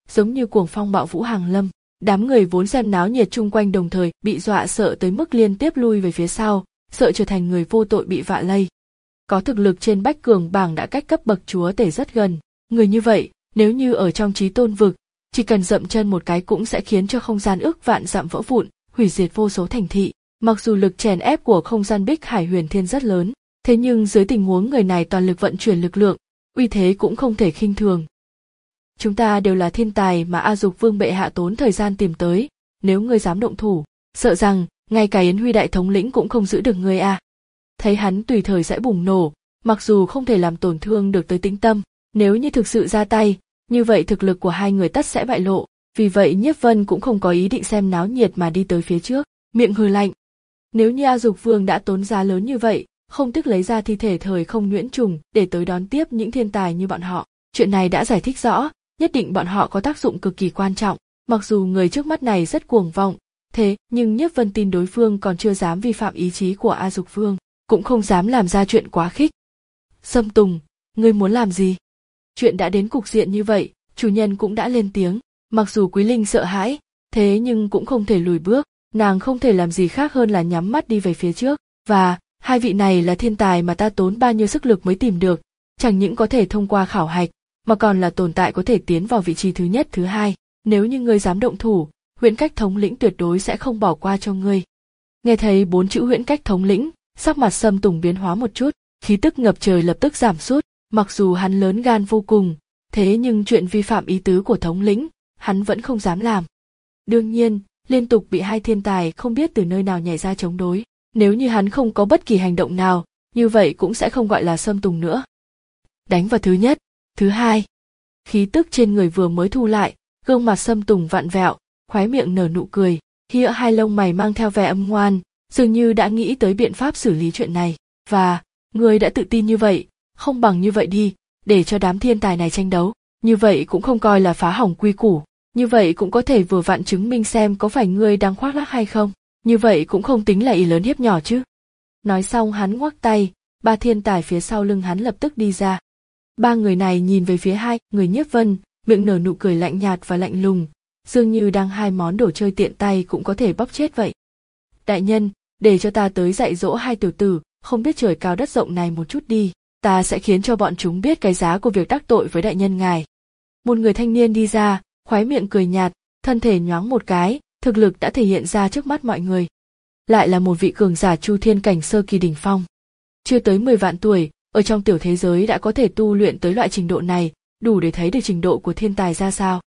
giống như cuồng phong bạo vũ hàng lâm. Đám người vốn xem náo nhiệt chung quanh đồng thời bị dọa sợ tới mức liên tiếp lui về phía sau, sợ trở thành người vô tội bị vạ lây. Có thực lực trên bách cường bảng đã cách cấp bậc chúa tể rất gần, người như vậy, nếu như ở trong chí tôn vực, chỉ cần dậm chân một cái cũng sẽ khiến cho không gian ước vạn dặm vỡ vụn, hủy diệt vô số thành thị. Mặc dù lực chèn ép của không gian Bích Hải Huyền Thiên rất lớn, thế nhưng dưới tình huống người này toàn lực vận chuyển lực lượng, uy thế cũng không thể khinh thường. Chúng ta đều là thiên tài mà A Dục Vương bệ hạ tốn thời gian tìm tới, nếu ngươi dám động thủ, sợ rằng ngay cả Yến Huy đại thống lĩnh cũng không giữ được ngươi à. Thấy hắn tùy thời sẽ bùng nổ, mặc dù không thể làm tổn thương được tới tĩnh tâm, nếu như thực sự ra tay, như vậy thực lực của hai người tất sẽ bại lộ, vì vậy Nhiếp Vân cũng không có ý định xem náo nhiệt mà đi tới phía trước, miệng hừ lạnh. Nếu như A Dục Vương đã tốn giá lớn như vậy, không tiếc lấy ra thi thể thời không nhuyễn trùng để tới đón tiếp những thiên tài như bọn họ, chuyện này đã giải thích rõ, nhất định bọn họ có tác dụng cực kỳ quan trọng. Mặc dù người trước mắt này rất cuồng vọng, thế nhưng Nhiếp Vân tin đối phương còn chưa dám vi phạm ý chí của A Dục Vương, cũng không dám làm ra chuyện quá khích. Sâm Tùng, ngươi muốn làm gì? Chuyện đã đến cục diện như vậy, chủ nhân cũng đã lên tiếng, mặc dù Quý Linh sợ hãi, thế nhưng cũng không thể lùi bước, nàng không thể làm gì khác hơn là nhắm mắt đi về phía trước, và hai vị này là thiên tài mà ta tốn bao nhiêu sức lực mới tìm được, chẳng những có thể thông qua khảo hạch, mà còn là tồn tại có thể tiến vào vị trí thứ nhất thứ hai, nếu như ngươi dám động thủ, Huyễn Cách thống lĩnh tuyệt đối sẽ không bỏ qua cho ngươi. Nghe thấy bốn chữ Huyễn Cách thống lĩnh, sắc mặt Sâm Tùng biến hóa một chút, khí tức ngập trời lập tức giảm sút, mặc dù hắn lớn gan vô cùng, thế nhưng chuyện vi phạm ý tứ của thống lĩnh, hắn vẫn không dám làm. Đương nhiên, liên tục bị hai thiên tài không biết từ nơi nào nhảy ra chống đối, nếu như hắn không có bất kỳ hành động nào, như vậy cũng sẽ không gọi là Sâm Tùng nữa. Đánh vào thứ nhất, thứ hai. Khí tức trên người vừa mới thu lại, gương mặt Sâm Tùng vặn vẹo, khóe miệng nở nụ cười, hĩa hai lông mày mang theo vẻ âm ngoan, dường như đã nghĩ tới biện pháp xử lý chuyện này. Và, người đã tự tin như vậy, không bằng như vậy đi, để cho đám thiên tài này tranh đấu, như vậy cũng không coi là phá hỏng quy củ, như vậy cũng có thể vừa vặn chứng minh xem có phải ngươi đang khoác lác hay không, như vậy cũng không tính là ý lớn hiếp nhỏ chứ. Nói xong hắn ngoắc tay, ba thiên tài phía sau lưng hắn lập tức đi ra. Ba người này nhìn về phía hai người Nhiếp Vân, miệng nở nụ cười lạnh nhạt và lạnh lùng, dường như đang hai món đồ chơi tiện tay cũng có thể bóp chết vậy. Đại nhân, để cho ta tới dạy dỗ hai tiểu tử, không biết trời cao đất rộng này một chút đi, ta sẽ khiến cho bọn chúng biết cái giá của việc đắc tội với đại nhân ngài. Một người thanh niên đi ra, khóe miệng cười nhạt, thân thể nhoáng một cái, thực lực đã thể hiện ra trước mắt mọi người. Lại là một vị cường giả Chu Thiên cảnh sơ kỳ đỉnh phong. Chưa tới mười vạn tuổi, ở trong tiểu thế giới đã có thể tu luyện tới loại trình độ này, đủ để thấy được trình độ của thiên tài ra sao.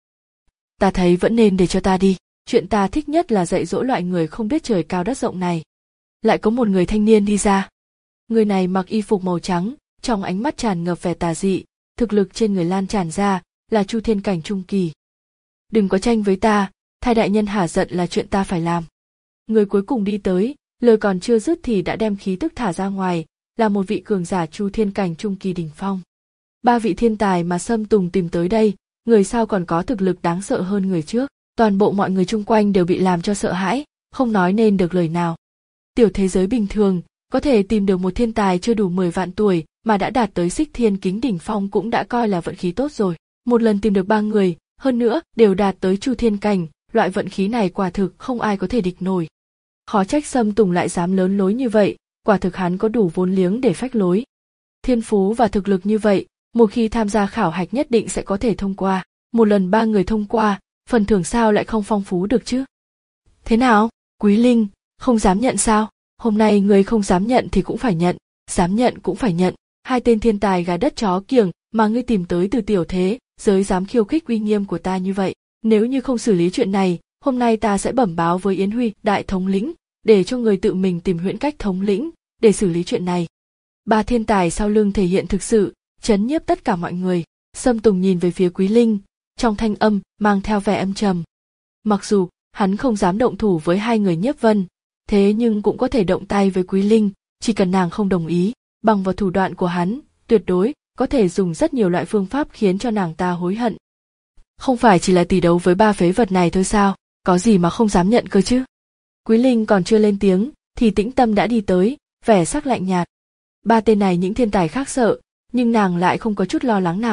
Ta thấy vẫn nên để cho ta đi, chuyện ta thích nhất là dạy dỗ loại người không biết trời cao đất rộng này. Lại có một người thanh niên đi ra. Người này mặc y phục màu trắng, trong ánh mắt tràn ngập vẻ tà dị, thực lực trên người lan tràn ra, là Chu Thiên cảnh trung kỳ. Đừng có tranh với ta, thay đại nhân hả giận là chuyện ta phải làm. Người cuối cùng đi tới, lời còn chưa dứt thì đã đem khí tức thả ra ngoài, là một vị cường giả Chu Thiên cảnh trung kỳ đỉnh phong. Ba vị thiên tài mà Sâm Tùng tìm tới đây, người sau còn có thực lực đáng sợ hơn người trước, toàn bộ mọi người chung quanh đều bị làm cho sợ hãi, không nói nên được lời nào. Tiểu thế giới bình thường, có thể tìm được một thiên tài chưa đủ mười vạn tuổi mà đã đạt tới Xích Thiên Kính đỉnh phong cũng đã coi là vận khí tốt rồi. Một lần tìm được ba người, hơn nữa đều đạt tới Chu Thiên cảnh, loại vận khí này quả thực không ai có thể địch nổi. Khó trách Sâm Tùng lại dám lớn lối như vậy, quả thực hắn có đủ vốn liếng để phách lối. Thiên phú và thực lực như vậy, một khi tham gia khảo hạch nhất định sẽ có thể thông qua. Một lần ba người thông qua, phần thưởng sao lại không phong phú được chứ? Thế nào, Quý Linh, không dám nhận sao? Hôm nay người không dám nhận thì cũng phải nhận, dám nhận cũng phải nhận. Hai tên thiên tài gà đất chó kiểng mà ngươi tìm tới từ tiểu thế giới dám khiêu khích uy nghiêm của ta như vậy. Nếu như không xử lý chuyện này, hôm nay ta sẽ bẩm báo với Yến Huy đại thống lĩnh, để cho người tự mình tìm Huyễn Cách thống lĩnh để xử lý chuyện này. Ba thiên tài sau lưng thể hiện thực sự chấn nhiếp tất cả mọi người. Sâm Tùng nhìn về phía Quý Linh, trong thanh âm mang theo vẻ âm trầm. Mặc dù hắn không dám động thủ với hai người Nhiếp Vân, thế nhưng cũng có thể động tay với Quý Linh, chỉ cần nàng không đồng ý, bằng vào thủ đoạn của hắn, tuyệt đối có thể dùng rất nhiều loại phương pháp khiến cho nàng ta hối hận. Không phải chỉ là tỷ đấu với ba phế vật này thôi sao, có gì mà không dám nhận cơ chứ? Quý Linh còn chưa lên tiếng, thì Tĩnh Tâm đã đi tới, vẻ sắc lạnh nhạt. Ba tên này những thiên tài khác sợ, nhưng nàng lại không có chút lo lắng nào,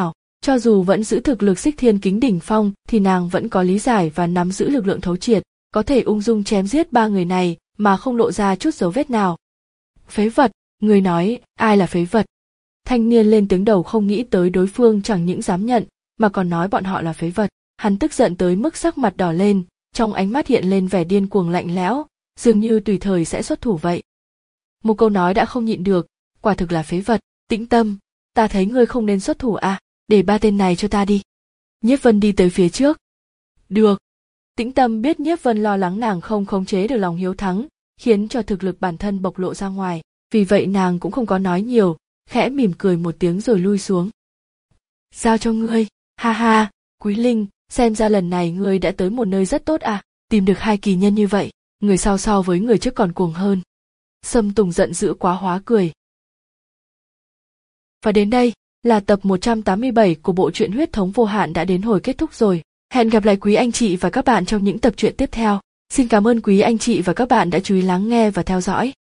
Cho dù vẫn giữ thực lực xích thiên kính đỉnh phong thì nàng vẫn có lý giải và nắm giữ lực lượng thấu triệt, có thể ung dung chém giết ba người này mà không lộ ra chút dấu vết nào. Phế vật, người nói, ai là phế vật? Thanh niên lên tiếng đầu không nghĩ tới đối phương chẳng những dám nhận, mà còn nói bọn họ là phế vật. Hắn tức giận tới mức sắc mặt đỏ lên, trong ánh mắt hiện lên vẻ điên cuồng lạnh lẽo, dường như tùy thời sẽ xuất thủ vậy. Một câu nói đã không nhịn được, quả thực là phế vật. Tĩnh Tâm, ta thấy ngươi không nên xuất thủ à, để ba tên này cho ta đi. Nhiếp Vân đi tới phía trước. Được. Tĩnh Tâm biết Nhiếp Vân lo lắng nàng không khống chế được lòng hiếu thắng, khiến cho thực lực bản thân bộc lộ ra ngoài, vì vậy nàng cũng không có nói nhiều, khẽ mỉm cười một tiếng rồi lui xuống. Giao cho ngươi, ha ha, Quý Linh, xem ra lần này ngươi đã tới một nơi rất tốt à, tìm được hai kỳ nhân như vậy, người sau so với người trước còn cuồng hơn. Sâm Tùng giận dữ quá hóa cười. Và đến đây là tập một trăm tám mươi bảy của bộ truyện Huyết thống vô hạn đã đến hồi kết thúc rồi. Hẹn gặp lại quý anh chị và các bạn trong những tập truyện tiếp theo. Xin cảm ơn quý anh chị và các bạn đã chú ý lắng nghe và theo dõi.